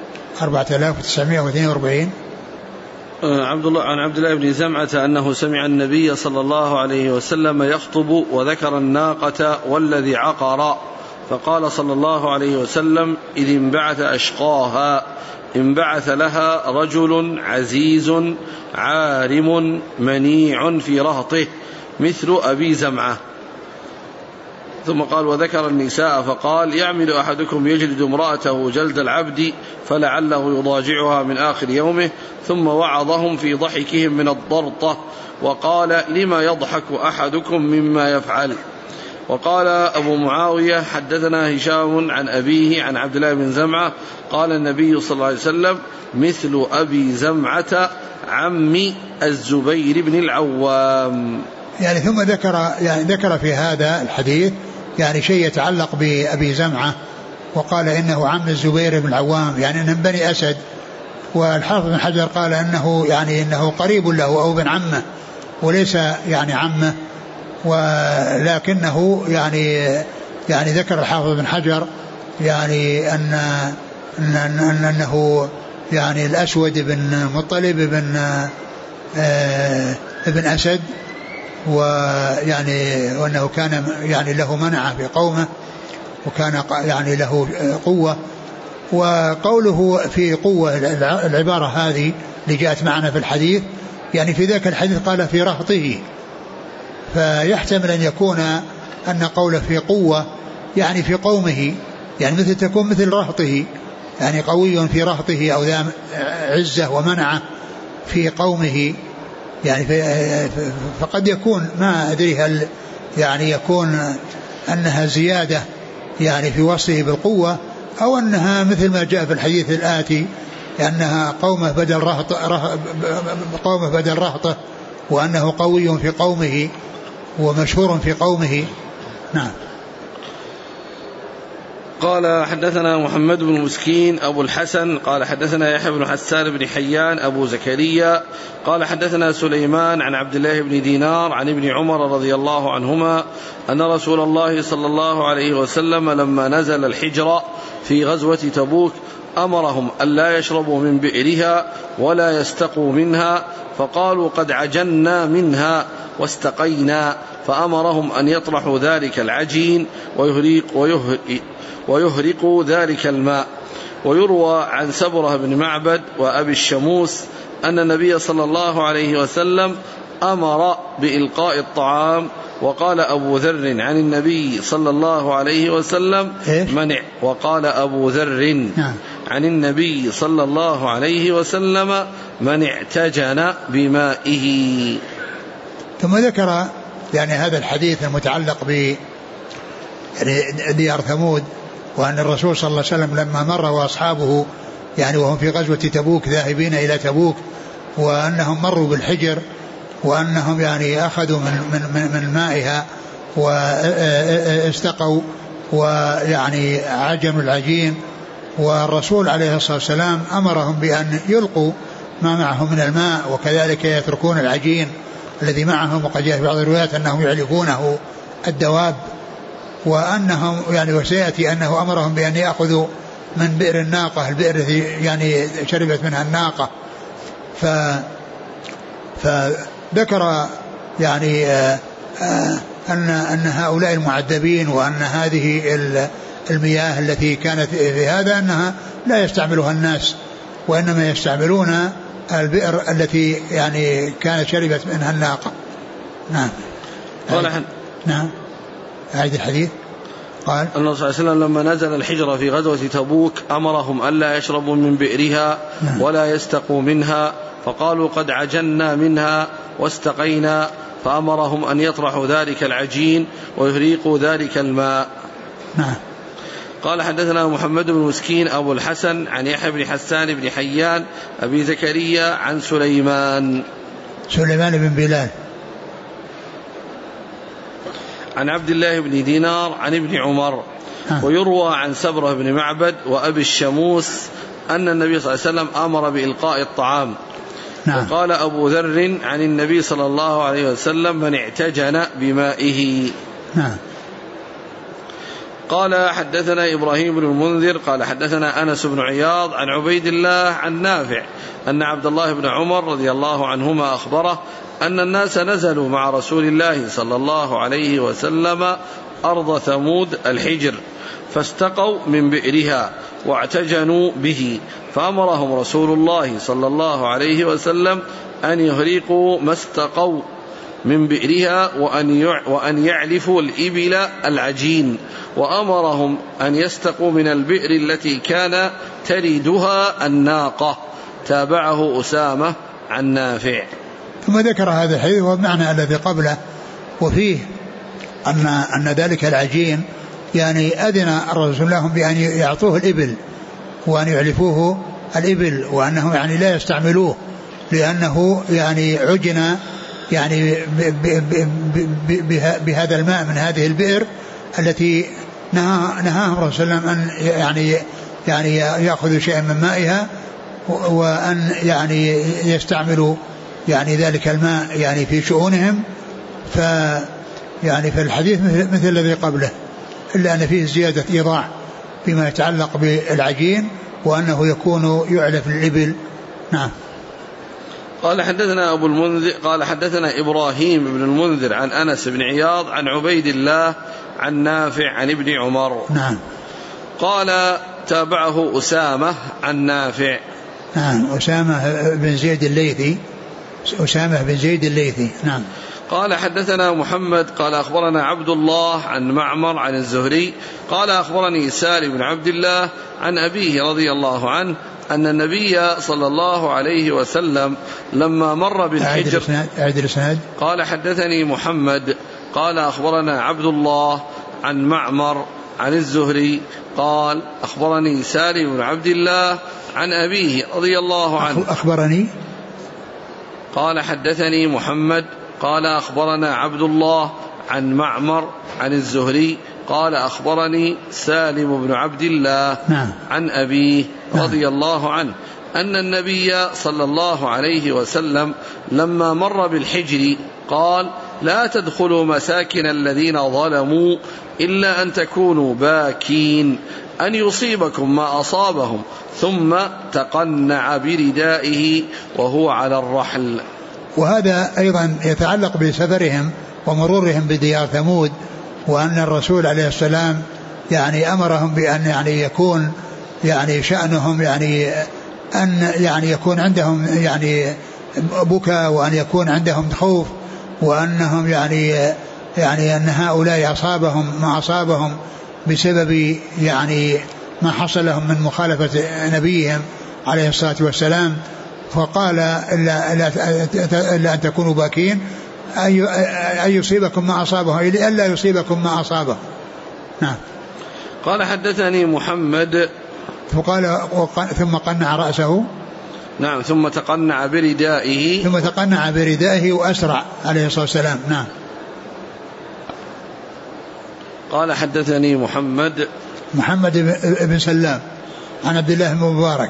عن عبد الله بن زمعة أنه سمع النبي صلى الله عليه وسلم يخطب وذكر الناقة والذي عقر، فقال صلى الله عليه وسلم إذ انبعث أشقاها انبعث لها رجل عزيز عارم منيع في رهطه مثل أبي زمعة. ثم قال وذكر النساء فقال يعمل أحدكم يجلد امرأته جلد العبد فلعله يضاجعها من آخر يومه، ثم وعظهم في ضحكهم من الضرطة وقال لما يضحك أحدكم مما يفعل. وقال أبو معاوية حدثنا هشام عن أبيه عن عبد الله بن زمعة قال النبي صلى الله عليه وسلم مثل أبي زمعة عم الزبير بن العوام. يعني ثم ذكر في هذا الحديث يعني شيء يتعلق بأبي زمعة، وقال إنه عم الزبير بن العوام، يعني إنه من بني أسد. والحافظ بن حجر قال إنه قريب له أو بن عمه وليس يعني عمه، ولكنه يعني ذكر الحافظ بن حجر يعني أنه يعني الأسود بن مطلب ابن أسد، ويعني وأنه كان يعني له منعة في قومه وكان يعني له قوة. وقوله في قوة العبارة هذه اللي جاءت معنا في الحديث يعني في ذاك الحديث قال في رهطه، فيحتمل أن يكون أن قوله في قوة يعني في قومه، يعني مثل تكون مثل رهطه، يعني قوي في رهطه أو ذا عزة ومنعة في قومه، يعني فقد يكون ما أدري هل يعني يكون أنها زيادة يعني في وصفه بالقوة، أو أنها مثل ما جاء في الحديث الآتي أنها قومه بدل رهطه، وأنه قوي في قومه ومشهور في قومه. نعم. قال حدثنا محمد بن مسكين أبو الحسن قال حدثنا يحيى بن حسان بن حيان أبو زكريا قال حدثنا سليمان عن عبد الله بن دينار عن ابن عمر رضي الله عنهما أن رسول الله صلى الله عليه وسلم لما نزل الحجر في غزوة تبوك أمرهم ألا يشربوا من بئرها ولا يستقوا منها، فقالوا قد عجنا منها واستقينا، فأمرهم أن يطرحوا ذلك العجين ويهرقوا ذلك الماء. ويروى عن سبرة بن معبد وأبي الشموس أن النبي صلى الله عليه وسلم أمر بإلقاء الطعام، وقال أبو ذر عن النبي صلى الله عليه وسلم وقال أبو ذر عن النبي صلى الله عليه وسلم من اعتجن بمائه. ثم ذكر يعني هذا الحديث المتعلق ب ديار ثمود، وأن الرسول صلى الله عليه وسلم لما مر وأصحابه يعني وهم في غزوة تبوك ذاهبين إلى تبوك، وأنهم مروا بالحجر، وأنهم يعني أخذوا من مائها واستقوا ويعني عجنوا العجين، والرسول عليه الصلاة والسلام أمرهم بأن يلقوا ما معهم من الماء، وكذلك يتركون العجين الذي معهم. وقد جاء في بعض الروايات أنهم يعلفونه الدواب، وأنهم يعني وسيأتي أنه أمرهم بأن يأخذوا من بئر الناقة، البئر الذي يعني شربت منها الناقة. فذكر يعني أن هؤلاء المعذبين وأن هذه المياه التي كانت في هذا أنها لا يستعملها الناس، وإنما يستعملون البئر التي يعني كانت شربت منها الناقة. نعم. نعم. هذا الحديث قال أن الرسول صلى الله عليه وسلم لما نزل الحجر في غزوة تبوك أمرهم ألا يشربوا من بئرها ولا يستقوا منها، فقالوا قد عجنا منها واستقينا، فأمرهم أن يطرحوا ذلك العجين ويهريقوا ذلك الماء. نعم. قال حدثنا محمد بن مسكين أبو الحسن عن يحيى بن حسان بن حيان أبي زكريا عن سليمان بن بلال عن عبد الله بن دينار عن ابن عمر. ويروى عن سبرة بن معبد وأبي الشموس أن النبي صلى الله عليه وسلم أمر بإلقاء الطعام. وقال أبو ذر عن النبي صلى الله عليه وسلم من اعتجن بمائه. قال حدثنا إبراهيم بن المنذر قال حدثنا أنس بن عياض عن عبيد الله عن نافع أن عبد الله بن عمر رضي الله عنهما أخبره أن الناس نزلوا مع رسول الله صلى الله عليه وسلم أرض ثمود الحجر، فاستقوا من بئرها واعتجنوا به، فأمرهم رسول الله صلى الله عليه وسلم أن يهريقوا ما استقوا من بئرها وأن يعلفوا الإبل العجين، وأمرهم أن يستقوا من البئر التي كان تردها الناقة. تابعه أسامة عن نافع. ثم ذكر هذا الحديث والمعنى الذي قبله، وفيه أن ذلك العجين يعني أذن الرسول لهم بأن يعطوه الإبل وأن يعلفوه الإبل، وأنهم يعني لا يستعملوه لأنه يعني عجن يعني بهذا الماء من هذه البئر التي نهاهم الرسول صلى الله عليه وسلم أن يعني يأخذوا شيئا من مائها، وأن يعني يستعملوا يعني ذلك الماء يعني في شؤونهم. يعني في الحديث مثل الذي قبله، إلا أن فيه زيادة إيضاح فيما يتعلق بالعجين، وأنه يكون يعلف للإبل. نعم. قال حدثنا أبو المنذر قال حدثنا إبراهيم بن المنذر عن أنس بن عياض عن عبيد الله عن نافع عن ابن عمر. نعم. قال تابعه أسامة عن نافع. نعم. أسامة بن زيد الليثي. نعم. قال حدثنا محمد قال أخبرنا عبد الله عن معمر عن الزهري قال أخبرني سالم بن عبد الله عن أبيه رضي الله عنه أن النبي صلى الله عليه وسلم لما مر بالحجر. أعد الإسناد. قال حدثني محمد قال أخبرنا عبد الله عن معمر عن الزهري قال أخبرني سالم بن عبد الله عن أبيه رضي الله عنه. أخبرني. قال حدثني محمد قال أخبرنا عبد الله عن معمر عن الزهري قال أخبرني سالم بن عبد الله عن أبيه رضي الله عنه أن النبي صلى الله عليه وسلم لما مر بالحجر قال لا تدخلوا مساكن الذين ظلموا إلا أن تكونوا باكين أن يصيبكم ما أصابهم ثم تقنع بردائه وهو على الرحل. وهذا أيضا يتعلق بسفرهم ومرورهم بديار ثمود، وأن الرسول عليه السلام يعني أمرهم بأن يعني يكون يعني شأنهم يعني أن يعني يكون عندهم يعني بكاء، وأن يكون عندهم خوف، وأنهم يعني أن هؤلاء أصابهم ما أصابهم بسبب يعني ما حصل لهم من مخالفة نبيهم عليه الصلاة والسلام. فقال إلا أن تكونوا باكين أن يصيبكم ما أصابهم إلا يصيبكم ما أصابهم. نعم. قال حدثني محمد فقال ثم قنع رأسه. نعم. ثم تقنع بردائه وأسرع عليه الصلاة والسلام. نعم. قال حدثني محمد بن سلام عن عبد الله بن مبارك.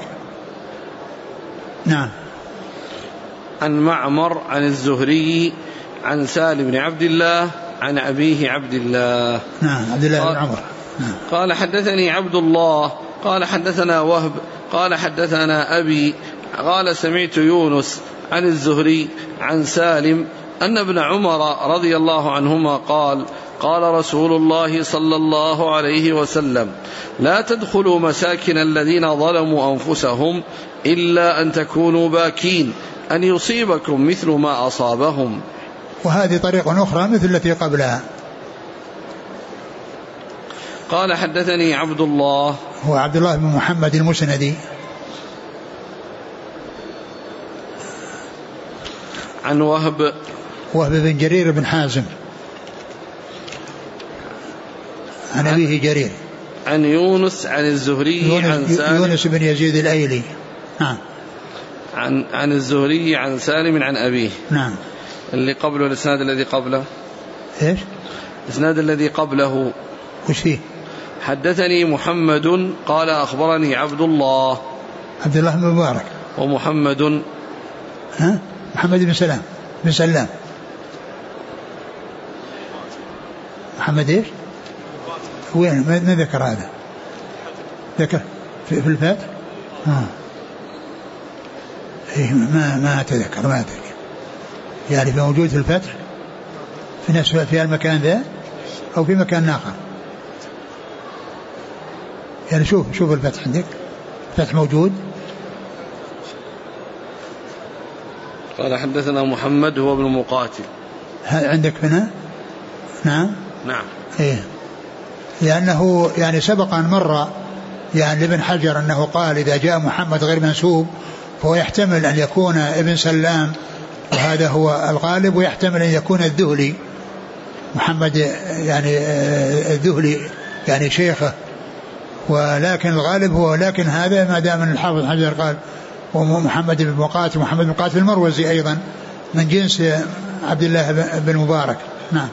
نعم. عن معمر عن الزهري عن سالم بن عبد الله عن أبيه عبد الله. نعم. عبد الله بن عمر. نعم. قال حدثني عبد الله قال حدثنا وهب قال حدثنا أبي قال سمعت يونس عن الزهري عن سالم أن ابن عمر رضي الله عنهما قال رسول الله صلى الله عليه وسلم لا تدخلوا مساكن الذين ظلموا أنفسهم إلا أن تكونوا باكين أن يصيبكم مثل ما أصابهم. وهذه طريقة أخرى مثل التي قبلها. قال حدثني عبد الله هو عبد الله بن محمد المسندي عن وهب بن جرير بن حازم عن أبيه جرير عن يونس عن الزهري عن سالم يونس بن يزيد الأيلي. نعم. عن الزهري عن سالم عن أبيه. نعم. اللي قبله الإسناد الذي قبله إيش؟ الإسناد الذي قبله وش فيه؟ حدثني محمد قال أخبرني عبد الله بن مبارك ومحمد محمد بن سلام محمد إيش؟ وين ما ذكر هذا؟ ذكر في الفاتح. إيه ما أتذكر ما أدري يعني في موجود في الفتح في نفس في المكان ذا أو في مكان آخر يعني شوف الفتح عندك الفتح موجود. قال حدثنا محمد هو ابن مقاتل. هل عندك هنا؟ نعم. إيه لأنه يعني سبق أن مر يعني لابن حجر أنه قال إذا جاء محمد غير منسوب فهو يحتمل أن يكون ابن سلام وهذا هو الغالب، ويحتمل أن يكون الذهلي محمد يعني الذهلي يعني شيخه، ولكن الغالب هو لكن هذا ما دام الحافظ حجر قال ومحمد بن مقاتل محمد بن مقاتل المروزي أيضا من جنس عبد الله بن مبارك. نعم.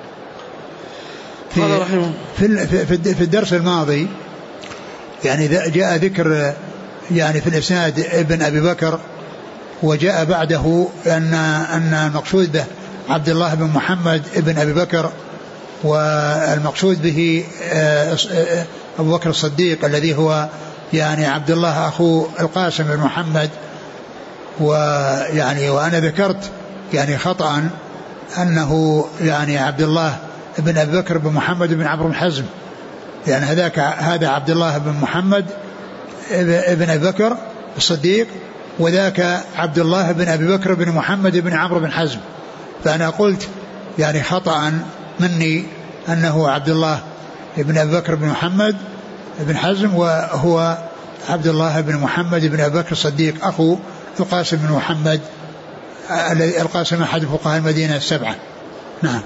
في الدرس الماضي يعني جاء ذكر يعني في الإسناد ابن أبي بكر، وجاء بعده أن المقصود به عبد الله بن محمد ابن أبي بكر، والمقصود به أبو بكر الصديق الذي هو يعني عبد الله أخو القاسم بن محمد، وأنا ذكرت يعني خطأ أنه يعني عبد الله بن أبي بكر بن محمد بن عمرو بن حزم، يعني هذا عبد الله بن محمد ابن أبي بكر الصديق، وذاك عبد الله بن أبي بكر بن محمد بن عمرو بن حزم. فأنا قلت يعني خطأ مني أنه عبد الله بن أبي بكر بن محمد بن حزم، وهو عبد الله بن محمد بن أبي بكر الصديق أخو القاسم بن محمد، القاسم أحد فقهاء المدينة السبعة. نعم.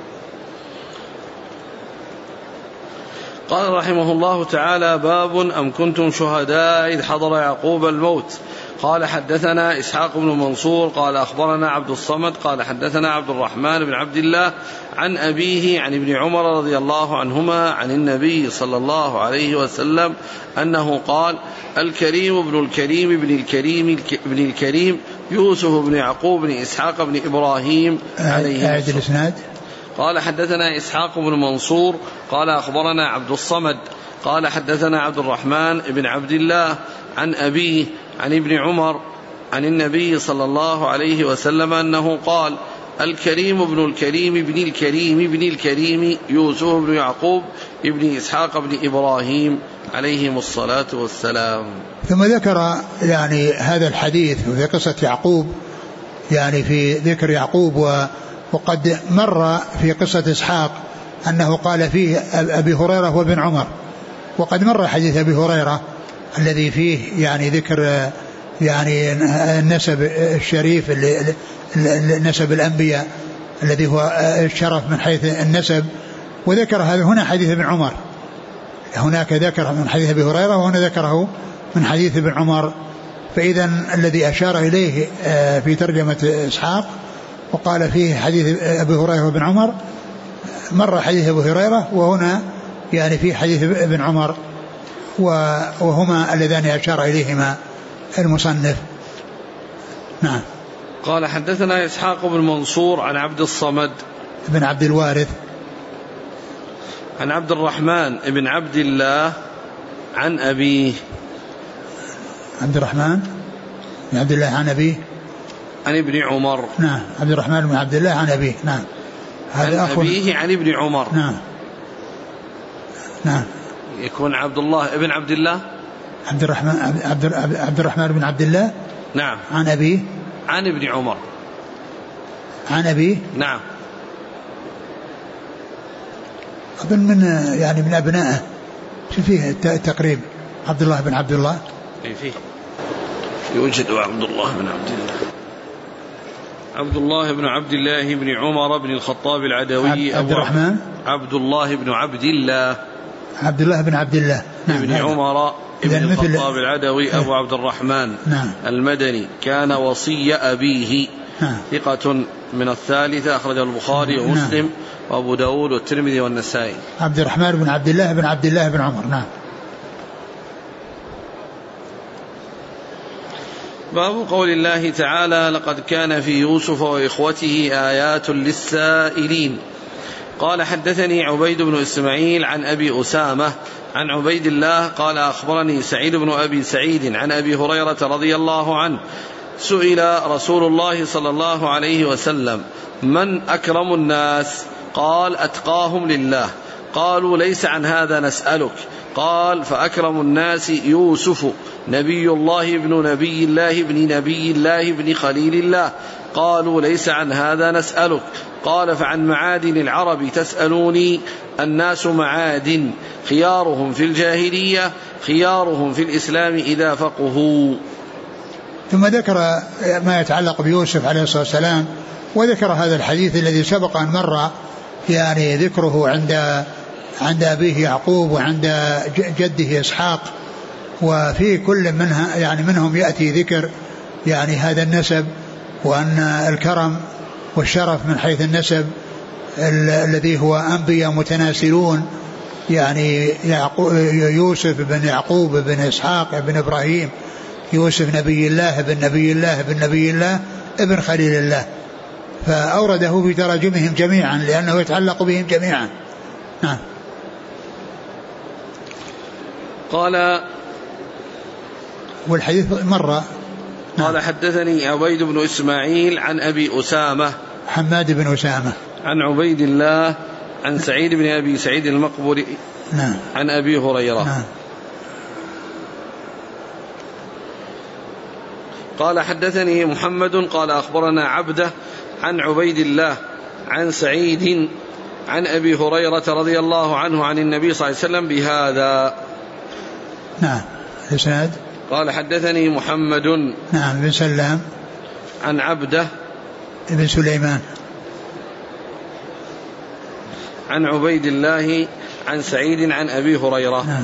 قال رحمه الله تعالى: باب أم كنتم شهداء إذ حضر يعقوب الموت. قال حدثنا إسحاق بن منصور قال أخبرنا عبد الصمد قال حدثنا عبد الرحمن بن عبد الله عن أبيه عن ابن عمر رضي الله عنهما عن النبي صلى الله عليه وسلم أنه قال: الكريم ابن الكريم ابن الكريم يوسف بن يعقوب بن إسحاق بن إبراهيم عليه السلام. قال حدثنا إسحاق بن منصور قال أخبرنا عبد الصمد قال حدثنا عبد الرحمن بن عبد الله عن أبيه عن ابن عمر عن النبي صلى الله عليه وسلم أنه قال: الكريم ابن الكريم ابن الكريم يوسف بن يعقوب ابن إسحاق بن إبراهيم عليهم الصلاة والسلام. ثم ذكر يعني هذا الحديث وفي قصة يعقوب، يعني في ذكر يعقوب، وقد مر في قصة إسحاق أنه قال فيه أبي هريرة وابن عمر، وقد مر حديث أبي هريرة الذي فيه يعني ذكر يعني النسب الشريف، نسب الأنبياء الذي هو الشرف من حيث النسب، وذكر هذا هنا حديث ابن عمر، هناك ذكر من حديث أبي هريرة وهنا ذكره من حديث ابن عمر. فإذا الذي أشار إليه في ترجمة إسحاق وقال فيه حديث أبي هريرة وابن عمر، مر حديث أبي هريرة وهنا يعني في حديث ابن عمر، وهما اللذان أشار إليهما المصنف. نعم. قال حدثنا إسحاق بن منصور عن عبد الصمد بن عبد الوارث عن عبد الرحمن بن عبد الله عن أبيه. عبد الرحمن بن عبد الله عن أبيه عن ابن عمر. نعم. عبد الرحمن بن عبد الله عن أبيه. نعم. هذا عن أبيه عن ابن عمر. نعم. نعم. يكون عبد الله ابن عبد الله عبد الرحمن بن عبد الله. نعم. عن أبيه عن ابن عمر. عن أبيه. نعم. أظن من يعني من أبنائه شو فيه التقريب عبد الله بن عبد الله. فيه يوجد عبد الله بن عبد الله، عبد الله بن عبد الله بن عمر بن الخطاب العدوي. عبد الرحمن عبد الله بن عبد الله، عبد الله بن عبد الله. نعم. ابن عمر ابن الخطاب العدوي أبو عبد الرحمن. نعم. المدني، كان وصي أبيه. نعم. ثقة من الثالثة، أخرجه البخاري ومسلم. نعم. وأبو داود والترمذي والنسائي. عبد الرحمن بن عبد الله بن عبد الله بن عمر. نعم. باب قول الله تعالى: لقد كان في يوسف وإخوته آيات للسائلين. قال حدثني عبيد بن إسماعيل عن أبي أسامة عن عبيد الله قال أخبرني سعيد بن أبي سعيد عن أبي هريرة رضي الله عنه: سئل رسول الله صلى الله عليه وسلم: من أكرم الناس؟ قال: أتقاهم لله. قالوا: ليس عن هذا نسألك. قال: فأكرم الناس يوسف نبي الله ابن نبي الله ابن نبي الله ابن خليل الله. قالوا: ليس عن هذا نسألك. قال: فعن معادن العرب تسألوني؟ الناس معادن، خيارهم في الجاهلية خيارهم في الإسلام إذا فقهوا. ثم ذكر ما يتعلق بيوسف عليه الصلاة والسلام، وذكر هذا الحديث الذي سبق أن مر يعني ذكره عند أبيه يعقوب وعند جده إسحاق، وفي كل منها يعني منهم يأتي ذكر يعني هذا النسب، وأن الكرم والشرف من حيث النسب الذي هو أنبياء متناسلون، يعني يوسف بن يعقوب بن إسحاق بن إبراهيم، يوسف نبي الله بن نبي الله بن نبي الله ابن خليل الله، فأورده في تراجمهم جميعا لأنه يتعلق بهم جميعا. نعم. قال والحديث مرة. قال حدثني عبيد بن إسماعيل عن أبي أسامة حماد بن أسامة عن عبيد الله عن سعيد بن أبي سعيد المقبري عن أبي هريرة قال حدثني محمد قال أخبرنا عبده عن عبيد الله عن سعيد عن أبي هريرة رضي الله عنه عن النبي صلى الله عليه وسلم بهذا. الإسناد. قال حدثني محمد بن سلام عن عبده بن سليمان عن عبيد الله عن سعيد عن أبي هريرة.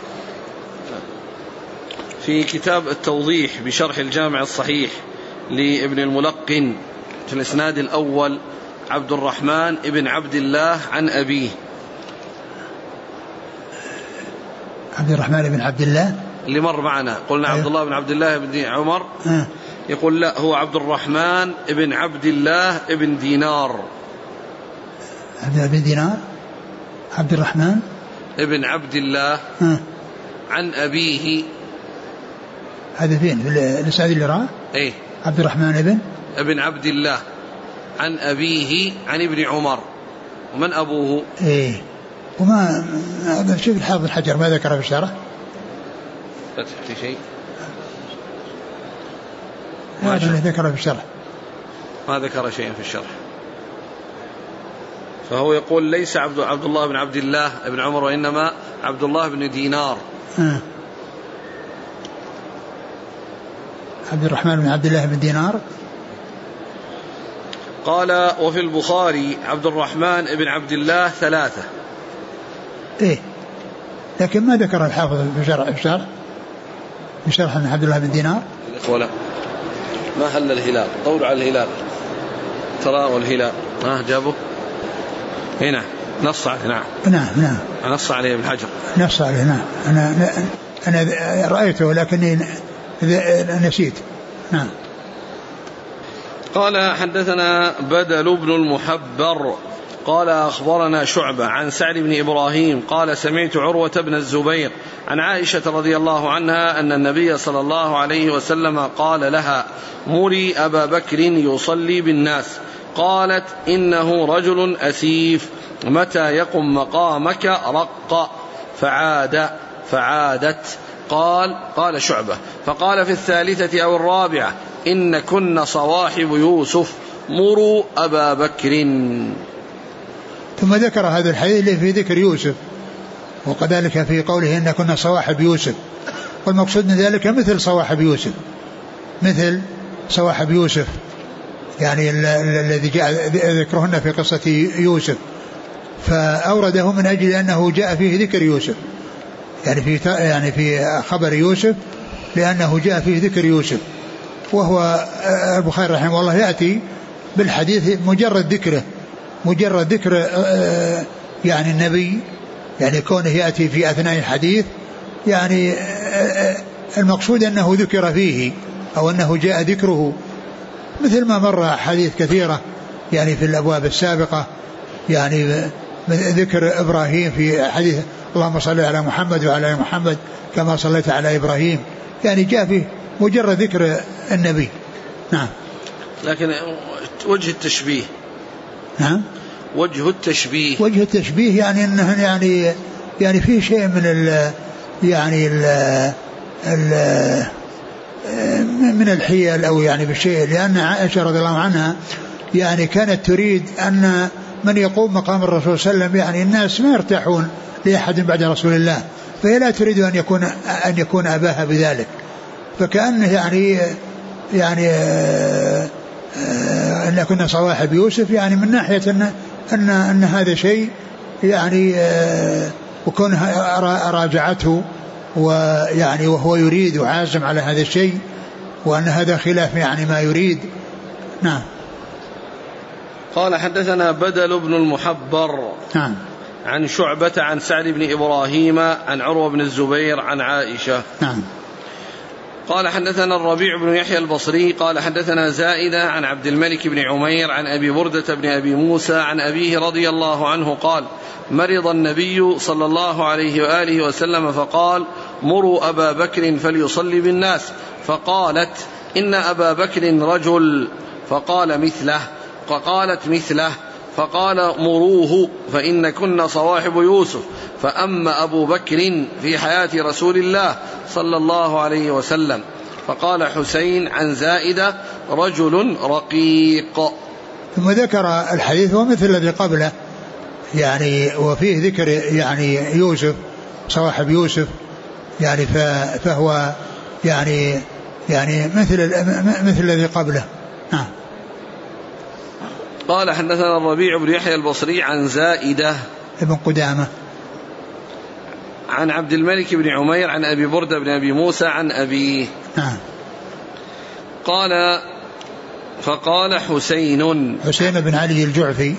في كتاب التوضيح بشرح الجامع الصحيح لابن الملقن في الإسناد الأول عبد الرحمن ابن عبد الله عن أبيه. عبد الرحمن بن عبد الله اللي مر معنا قلنا عبد الله بن عبد الله بن عمر. يقول لا، هو عبد الرحمن ابن عبد الله ابن دينار. ابن دينار عبد الرحمن ابن عبد الله عن أبيه. هذا فين في الإسناد اللي راه؟ ايه عبد الرحمن ابن عبد الله عن أبيه عن ابن عمر. ومن أبوه؟ ايه وما شوف الحافظ الحجر ما ذكر في الشرح في شيء هذا اللي ذكر في الشرح ما ذكر شيئا في الشرح. فهو يقول ليس عبد الله بن عبد الله ابن عمر وإنما عبد الله بن دينار. عبد الرحمن بن عبد الله بن دينار. قال وفي البخاري عبد الرحمن بن عبد الله 3. ايه لكن ما ذكر الحافظ في شرح عن عبد الله بن دينار. ولا ما هل الهلال طول على الهلال ترى الهلال جابه هنا نص عليه. نعم نص عليه ابن حجر نص عليه. نعم أنا رأيته لكني نسيت. نعم. قال حدثنا بدل بن المحبر قال أخبرنا شعبة عن سعد بن إبراهيم قال سمعت عروة بن الزبير عن عائشة رضي الله عنها أن النبي صلى الله عليه وسلم قال لها مري أبا بكر يصلي بالناس. قالت إنه رجل أسيف متى يقم مقامك رق فعادت. قال شعبة فقال في الثالثة أو الرابعة إن كن صواحب يوسف مروا أبا بكر. ثم ذكر هذا الحديث اللي في ذكر يوسف وكذلك في قوله إن كنا صواحب يوسف، والمقصود من ذلك مثل صواحب يوسف يعني الذي جاء ذكرهن في قصة يوسف، فأورده من أجل أنه جاء فيه ذكر يوسف يعني في خبر يوسف لأنه جاء فيه ذكر يوسف. وهو البخاري رحمه الله يأتي بالحديث مجرد ذكر يعني النبي، يعني كونه يأتي في أثناء الحديث يعني المقصود أنه ذكر فيه أو أنه جاء ذكره، مثل ما مر حديث كثيرة يعني في الأبواب السابقة، يعني ذكر إبراهيم في حديث اللهم صل على محمد وعلى محمد كما صليت على إبراهيم، يعني جاء فيه مجرد ذكر النبي. نعم. لكن وجه التشبيه وجه التشبيه يعني أنه يعني فيه شيء من الحيل أو يعني بالشيء، لأن عائشة رضي الله عنها يعني كانت تريد أن من يقوم مقام الرسول صلى الله عليه وسلم يعني الناس ما يرتاحون لأحد بعد رسول الله، فهي لا تريد أن يكون أباها بذلك، فكأنه يعني أن كنا صواحب يوسف يعني من ناحية أن هذا شيء يعني وكونها راجعته ويعني وهو يريد وعازم على هذا الشيء، وأن هذا خلاف يعني ما يريد. نعم. قال حدثنا بدل بن المحبر عن شعبة عن سعد بن إبراهيم عن عروة بن الزبير عن عائشة. قال حدثنا الربيع بن يحيى البصري قال حدثنا زائدة عن عبد الملك بن عمير عن أبي بردة بن أبي موسى عن أبيه رضي الله عنه قال مرض النبي صلى الله عليه وآله وسلم فقال مروا أبا بكر فليصلي بالناس، فقالت إن أبا بكر رجل، فقالت مثله، فقال مروه فإن كن صواحب يوسف. فأما أبو بكر في حياة رسول الله صلى الله عليه وسلم. فقال حسين عن زائدة رجل رقيق. ثم ذكر الحديث ومثل الذي قبله يعني، وفيه ذكر يعني يوسف صواحب يوسف يعني، فهو يعني مثل الذي قبله. قال حدثنا الربيع بن يحيى البصري عن زائدة ابن قدامة عن عبد الملك بن عمير عن أبي بردة بن أبي موسى عن أبيه. قال فقال حسين بن علي الجعفي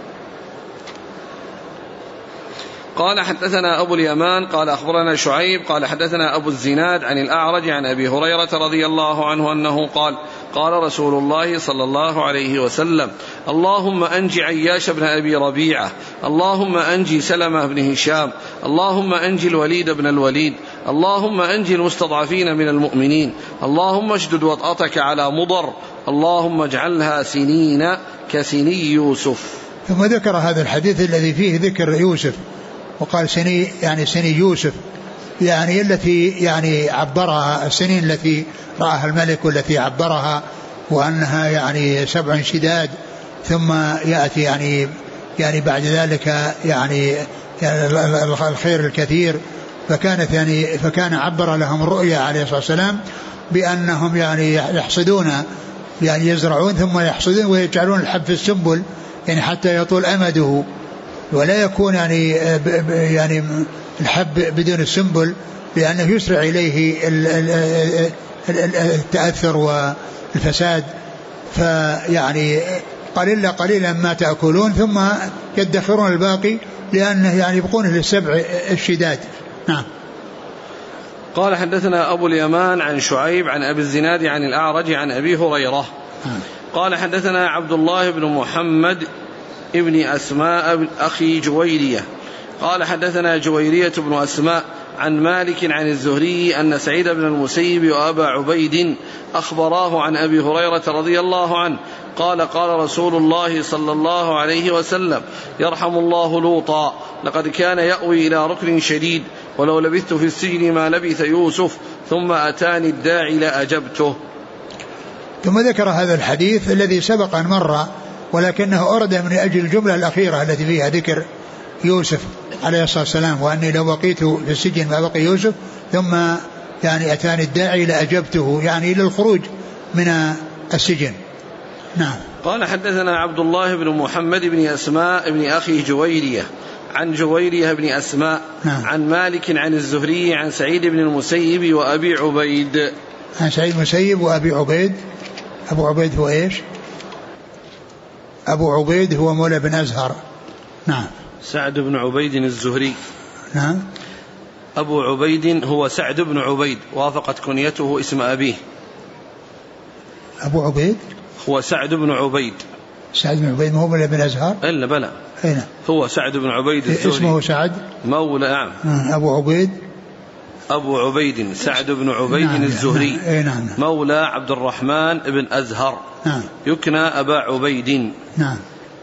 قال حدثنا أبو اليمان قال أخبرنا شعيب قال حدثنا أبو الزناد عن الأعرج عن أبي هريرة رضي الله عنه أنه قال قال رسول الله صلى الله عليه وسلم اللهم أنج عياش بن أبي ربيعة، اللهم أنج سلمة بن هشام، اللهم أنج الوليد بن الوليد، اللهم أنج المستضعفين من المؤمنين، اللهم اشدد وطأتك على مضر، اللهم اجعلها سنين كسني يوسف. ثم ذكر هذا الحديث الذي فيه ذكر يوسف، وقال سني يعني سني يوسف يعني التي يعني عبرها السنين التي رآها الملك والتي عبرها، وأنها يعني 7 شداد، ثم يأتي يعني بعد ذلك يعني الخير الكثير. فكان عبر لهم الرؤيا عليه الصلاة والسلام بأنهم يعني يحصدون يعني يزرعون ثم يحصدون ويجعلون الحب في السنبل يعني حتى يطول أمده، ولا يكون يعني الحب بدون السنبل، لأنه يسرع إليه التأثر والفساد. فيعني قليلا ما تأكلون ثم يدخرون الباقي لأنه يعني يبقونه ل7 الشداد. نعم. قال حدثنا أبو اليمان عن شعيب عن أبي الزناد عن الأعرج عن أبي هريرة قال حدثنا عبد الله بن محمد ابن أسماء أخي جويرية قال حدثنا جويرية بن أسماء عن مالك عن الزهري أن سعيد بن المسيب وأبا عبيد أخبراه عن أبي هريرة رضي الله عنه قال قال رسول الله صلى الله عليه وسلم يرحم الله لوطا لقد كان يأوي إلى ركن شديد ولو لبثت في السجن ما لبث يوسف ثم أتاني الداعي لأجبته. ثم ذكر هذا الحديث الذي سبق أن مر، ولكنه أرد من أجل الجملة الأخيرة التي فيها ذكر يوسف عليه الصلاة والسلام، وأني لو بقيت في السجن ما بقي يوسف ثم يعني أتاني الداعي لأجبته، يعني للخروج من السجن. نعم. قال حدثنا عبد الله بن محمد بن أسماء بن أخي جويرية عن جويرية بن أسماء عن مالك عن الزهري عن سعيد بن المسيب وأبي عبيد. عن سعيد المسيب وأبي عبيد. أبو عبيد هو إيش؟ أبو عبيد هو مولى بن أزهر. نعم. سعد بن عبيد الزهري. نعم. أبو عبيد هو سعد بن عبيد وافقت كنيته اسم أبيه. أبو عبيد هو سعد بن عبيد. سعد بن عبيد هو مولى بن أزهر. إلا بلى. أين هو سعد بن عبيد الزهري. اسمه سعد مولى. نعم. أبو عبيد. أبو عبيد سعد بن عبيد. نعم. الزهري. نعم. مولى عبد الرحمن بن أزهر. نعم. يكنى أبا عبيد. نعم.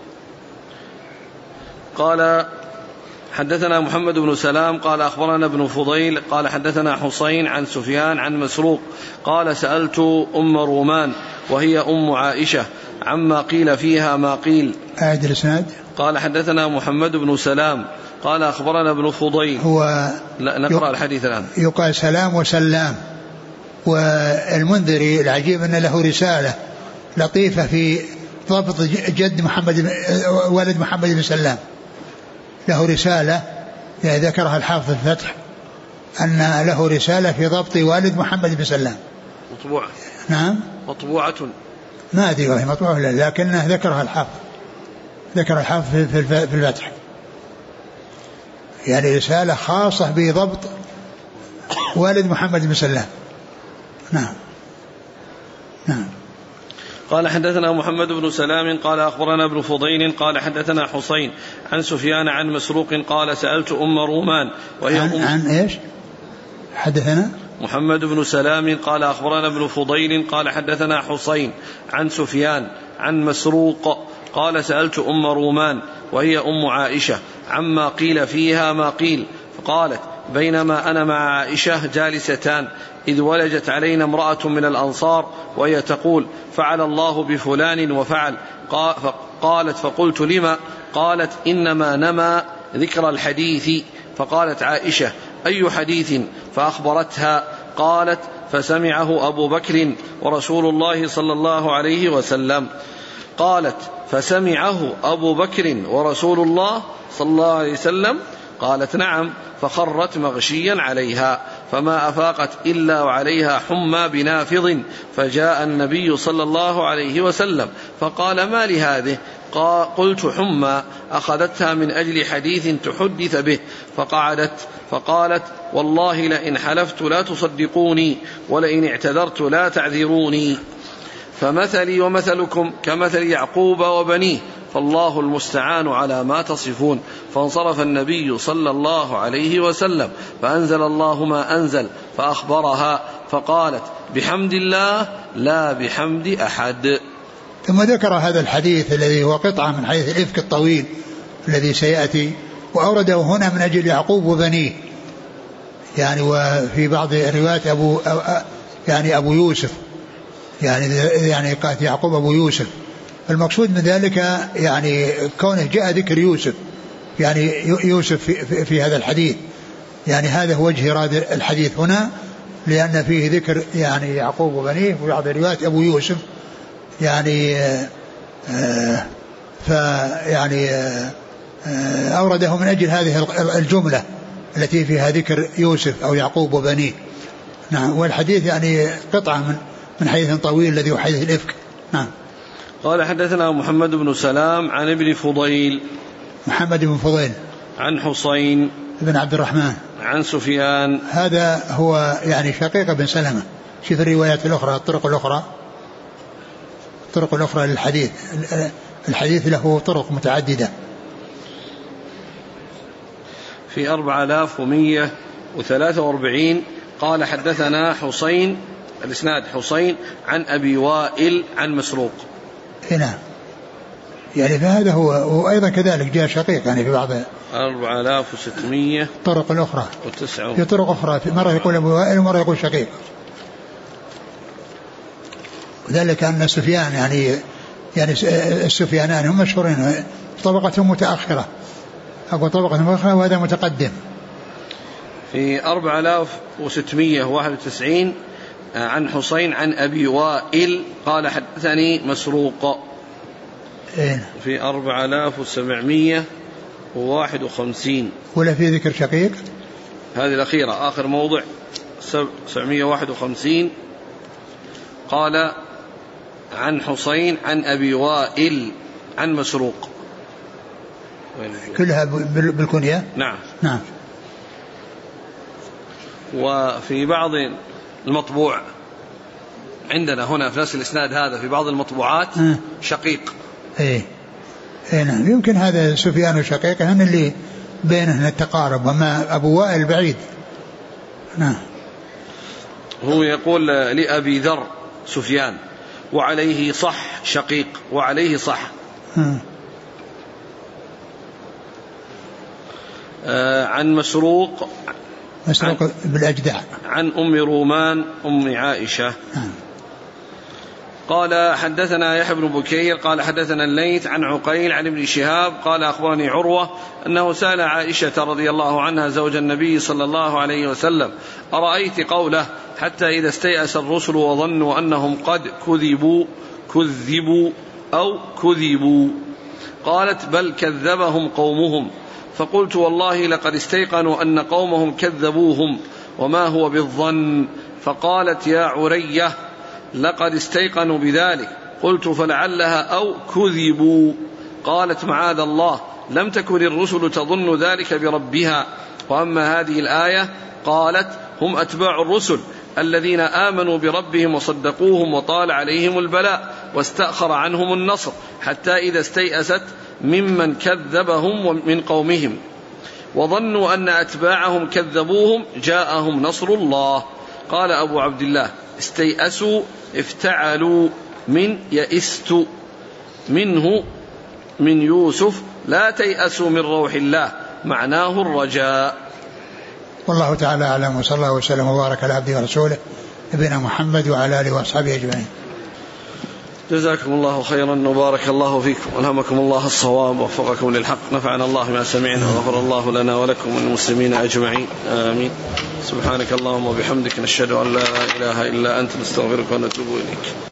قال حدثنا محمد بن سلام قال أخبرنا ابن فضيل قال حدثنا حسين عن سفيان عن مسروق قال سألت أم رومان وهي أم عائشة عما قيل فيها ما قيل. أعد الإسناد. قال حدثنا محمد بن سلام قال أخبرنا ابن فضيل. هو لا نقرأ الحديث الآن. يقال سلام وسلام. والمنذري العجيب أن له رسالة لطيفة في ضبط جد محمد ولد محمد بن سلام، له رسالة ذكرها الحافظ في الفتح أن له رسالة في ضبط والد محمد بن سلام مطبوعة. نعم مطبوعة ما أدري والله مطبوعة لكنه ذكرها الحافظ في الفتح، يعني رسالة خاصة بضبط والد محمد بن سلام. نعم. نعم. قال حدثنا محمد بن سلام قال أخبرنا ابن فضيل قال حدثنا حسين عن سفيان عن مسروق قال سألت أم رومان وهي عن إيش؟ حدثنا محمد بن سلام قال أخبرنا ابن فضيل قال حدثنا حسين عن سفيان عن مسروق قال سألت أم رومان وهي أم عائشة عما قيل فيها ما قيل، فقالت بينما أنا مع عائشة جالستان إذ ولجت علينا امرأة من الأنصار وهي تقول فعل الله بفلان وفعل، قالت فقلت لما؟ قالت إنما نما ذكر الحديث. فقالت عائشة أي حديث؟ فأخبرتها، قالت فسمعه أبو بكر ورسول الله صلى الله عليه وسلم. قالت فسمعه أبو بكر ورسول الله صلى الله عليه وسلم؟ قالت نعم، فخرت مغشيا عليها فما أفاقت إلا وعليها حمى بنافض، فجاء النبي صلى الله عليه وسلم فقال ما لهذه؟ قلت حمى أخذتها من أجل حديث تحدث به، فقعدت فقالت والله لئن حلفت لا تصدقوني ولئن اعتذرت لا تعذروني، فمثلي ومثلكم كمثل يعقوب وبنيه فالله المستعان على ما تصفون. فانصرف النبي صلى الله عليه وسلم فأنزل الله ما أنزل فأخبرها فقالت بحمد الله لا بحمد أحد. ثم ذكر هذا الحديث الذي هو قطعة من حديث الإفك الطويل الذي سيأتي، وأورده هنا من أجل يعقوب وبنيه، يعني وفي بعض الروايات أبو يوسف، يعني قالت يعقوب أبو يوسف. المقصود من ذلك يعني كونه جاء ذكر يوسف، يعني يوسف في هذا الحديث، يعني هذا هو وجه إرادة الحديث هنا، لأن فيه ذكر يعني يعقوب وبنيه، وفي بعض الروايات أبو يوسف، يعني فيعني أورده من أجل هذه الجملة التي فيها ذكر يوسف أو يعقوب وبنيه. نعم. والحديث يعني قطعة من حديث طويل الذي هو حديث الإفك. نعم. قال حدثنا محمد بن سلام عن ابن فضيل، محمد بن فضيل عن حسين بن عبد الرحمن عن سفيان، هذا هو يعني شقيق بن سلمة. شوف الروايات الأخرى، الطرق الأخرى للحديث، الحديث له طرق متعددة. في 4143 قال حدثنا حسين، الإسناد حسين عن أبي وائل عن مسروق. هنا يعني فهذا هو أيضا كذلك جاء شقيق، يعني في بعض 4600 طرق الأخرى في طرق أخرى، في مرة يقول أبو وائل ومرة يقول شقيق. وذلك أن سفيان يعني السفيانان هم مشهورين طبقة متأخرة، أقول طبقة متأخرة وهذا متقدم. في 4691 عن حسين عن أبي وائل قال حدثني مسروق. في 4751 ولا في ذكر شقيق؟ هذه الأخيرة آخر موضع 751 قال عن حسين عن أبي وائل عن مسروق، كلها بالكنية. نعم. نعم. وفي بعض المطبوع عندنا هنا في نفس الإسناد هذا في بعض المطبوعات شقيق. نعم. يمكن هذا سفيان وشقيق هن اللي بينهن التقارب، وما أبو وائل بعيد. نعم. هو يقول لأبي ذر سفيان وعليه صح شقيق وعليه صح. عن مسروق بالأجدع عن أم رومان أم عائشة. قال حدثنا يحيى بن بكير قال حدثنا الليث عن عقيل عن ابن شهاب قال أخبرني عروة أنه سأل عائشة رضي الله عنها زوج النبي صلى الله عليه وسلم أرأيت قوله حتى إذا استيأس الرسل وظنوا أنهم قد كذبوا أو كذبوا، قالت بل كذبهم قومهم، فقلت والله لقد استيقنوا أن قومهم كذبوهم وما هو بالظن، فقالت يا عرية لقد استيقنوا بذلك، قلت فلعلها أو كذبوا، قالت معاذ الله لم تكن الرسل تظن ذلك بربها. وأما هذه الآية قالت هم أتباع الرسل الذين آمنوا بربهم وصدقوهم وطال عليهم البلاء واستأخر عنهم النصر حتى إذا استيأست ممن كذبهم من قومهم. وظنوا أن أتباعهم كذبوهم جاءهم نصر الله. قال أبو عبد الله: استيأسوا افتعلوا من يئست منه من يوسف لا تيأسوا من روح الله معناه الرجاء. والله تعالى أعلم، وصلى الله وسلم وبارك على عبده ورسوله نبينا محمد وعلى آله وأصحابه أجمعين. جزاكم الله خيرا وبارك الله فيكم والهمكم الله الصواب ووفقكم للحق، نفعنا الله ما سمعنا وغفر الله لنا ولكم والمسلمين أجمعين آمين. سبحانك اللهم وبحمدك نشهد أن لا إله إلا أنت نستغفرك ونتوب إليك.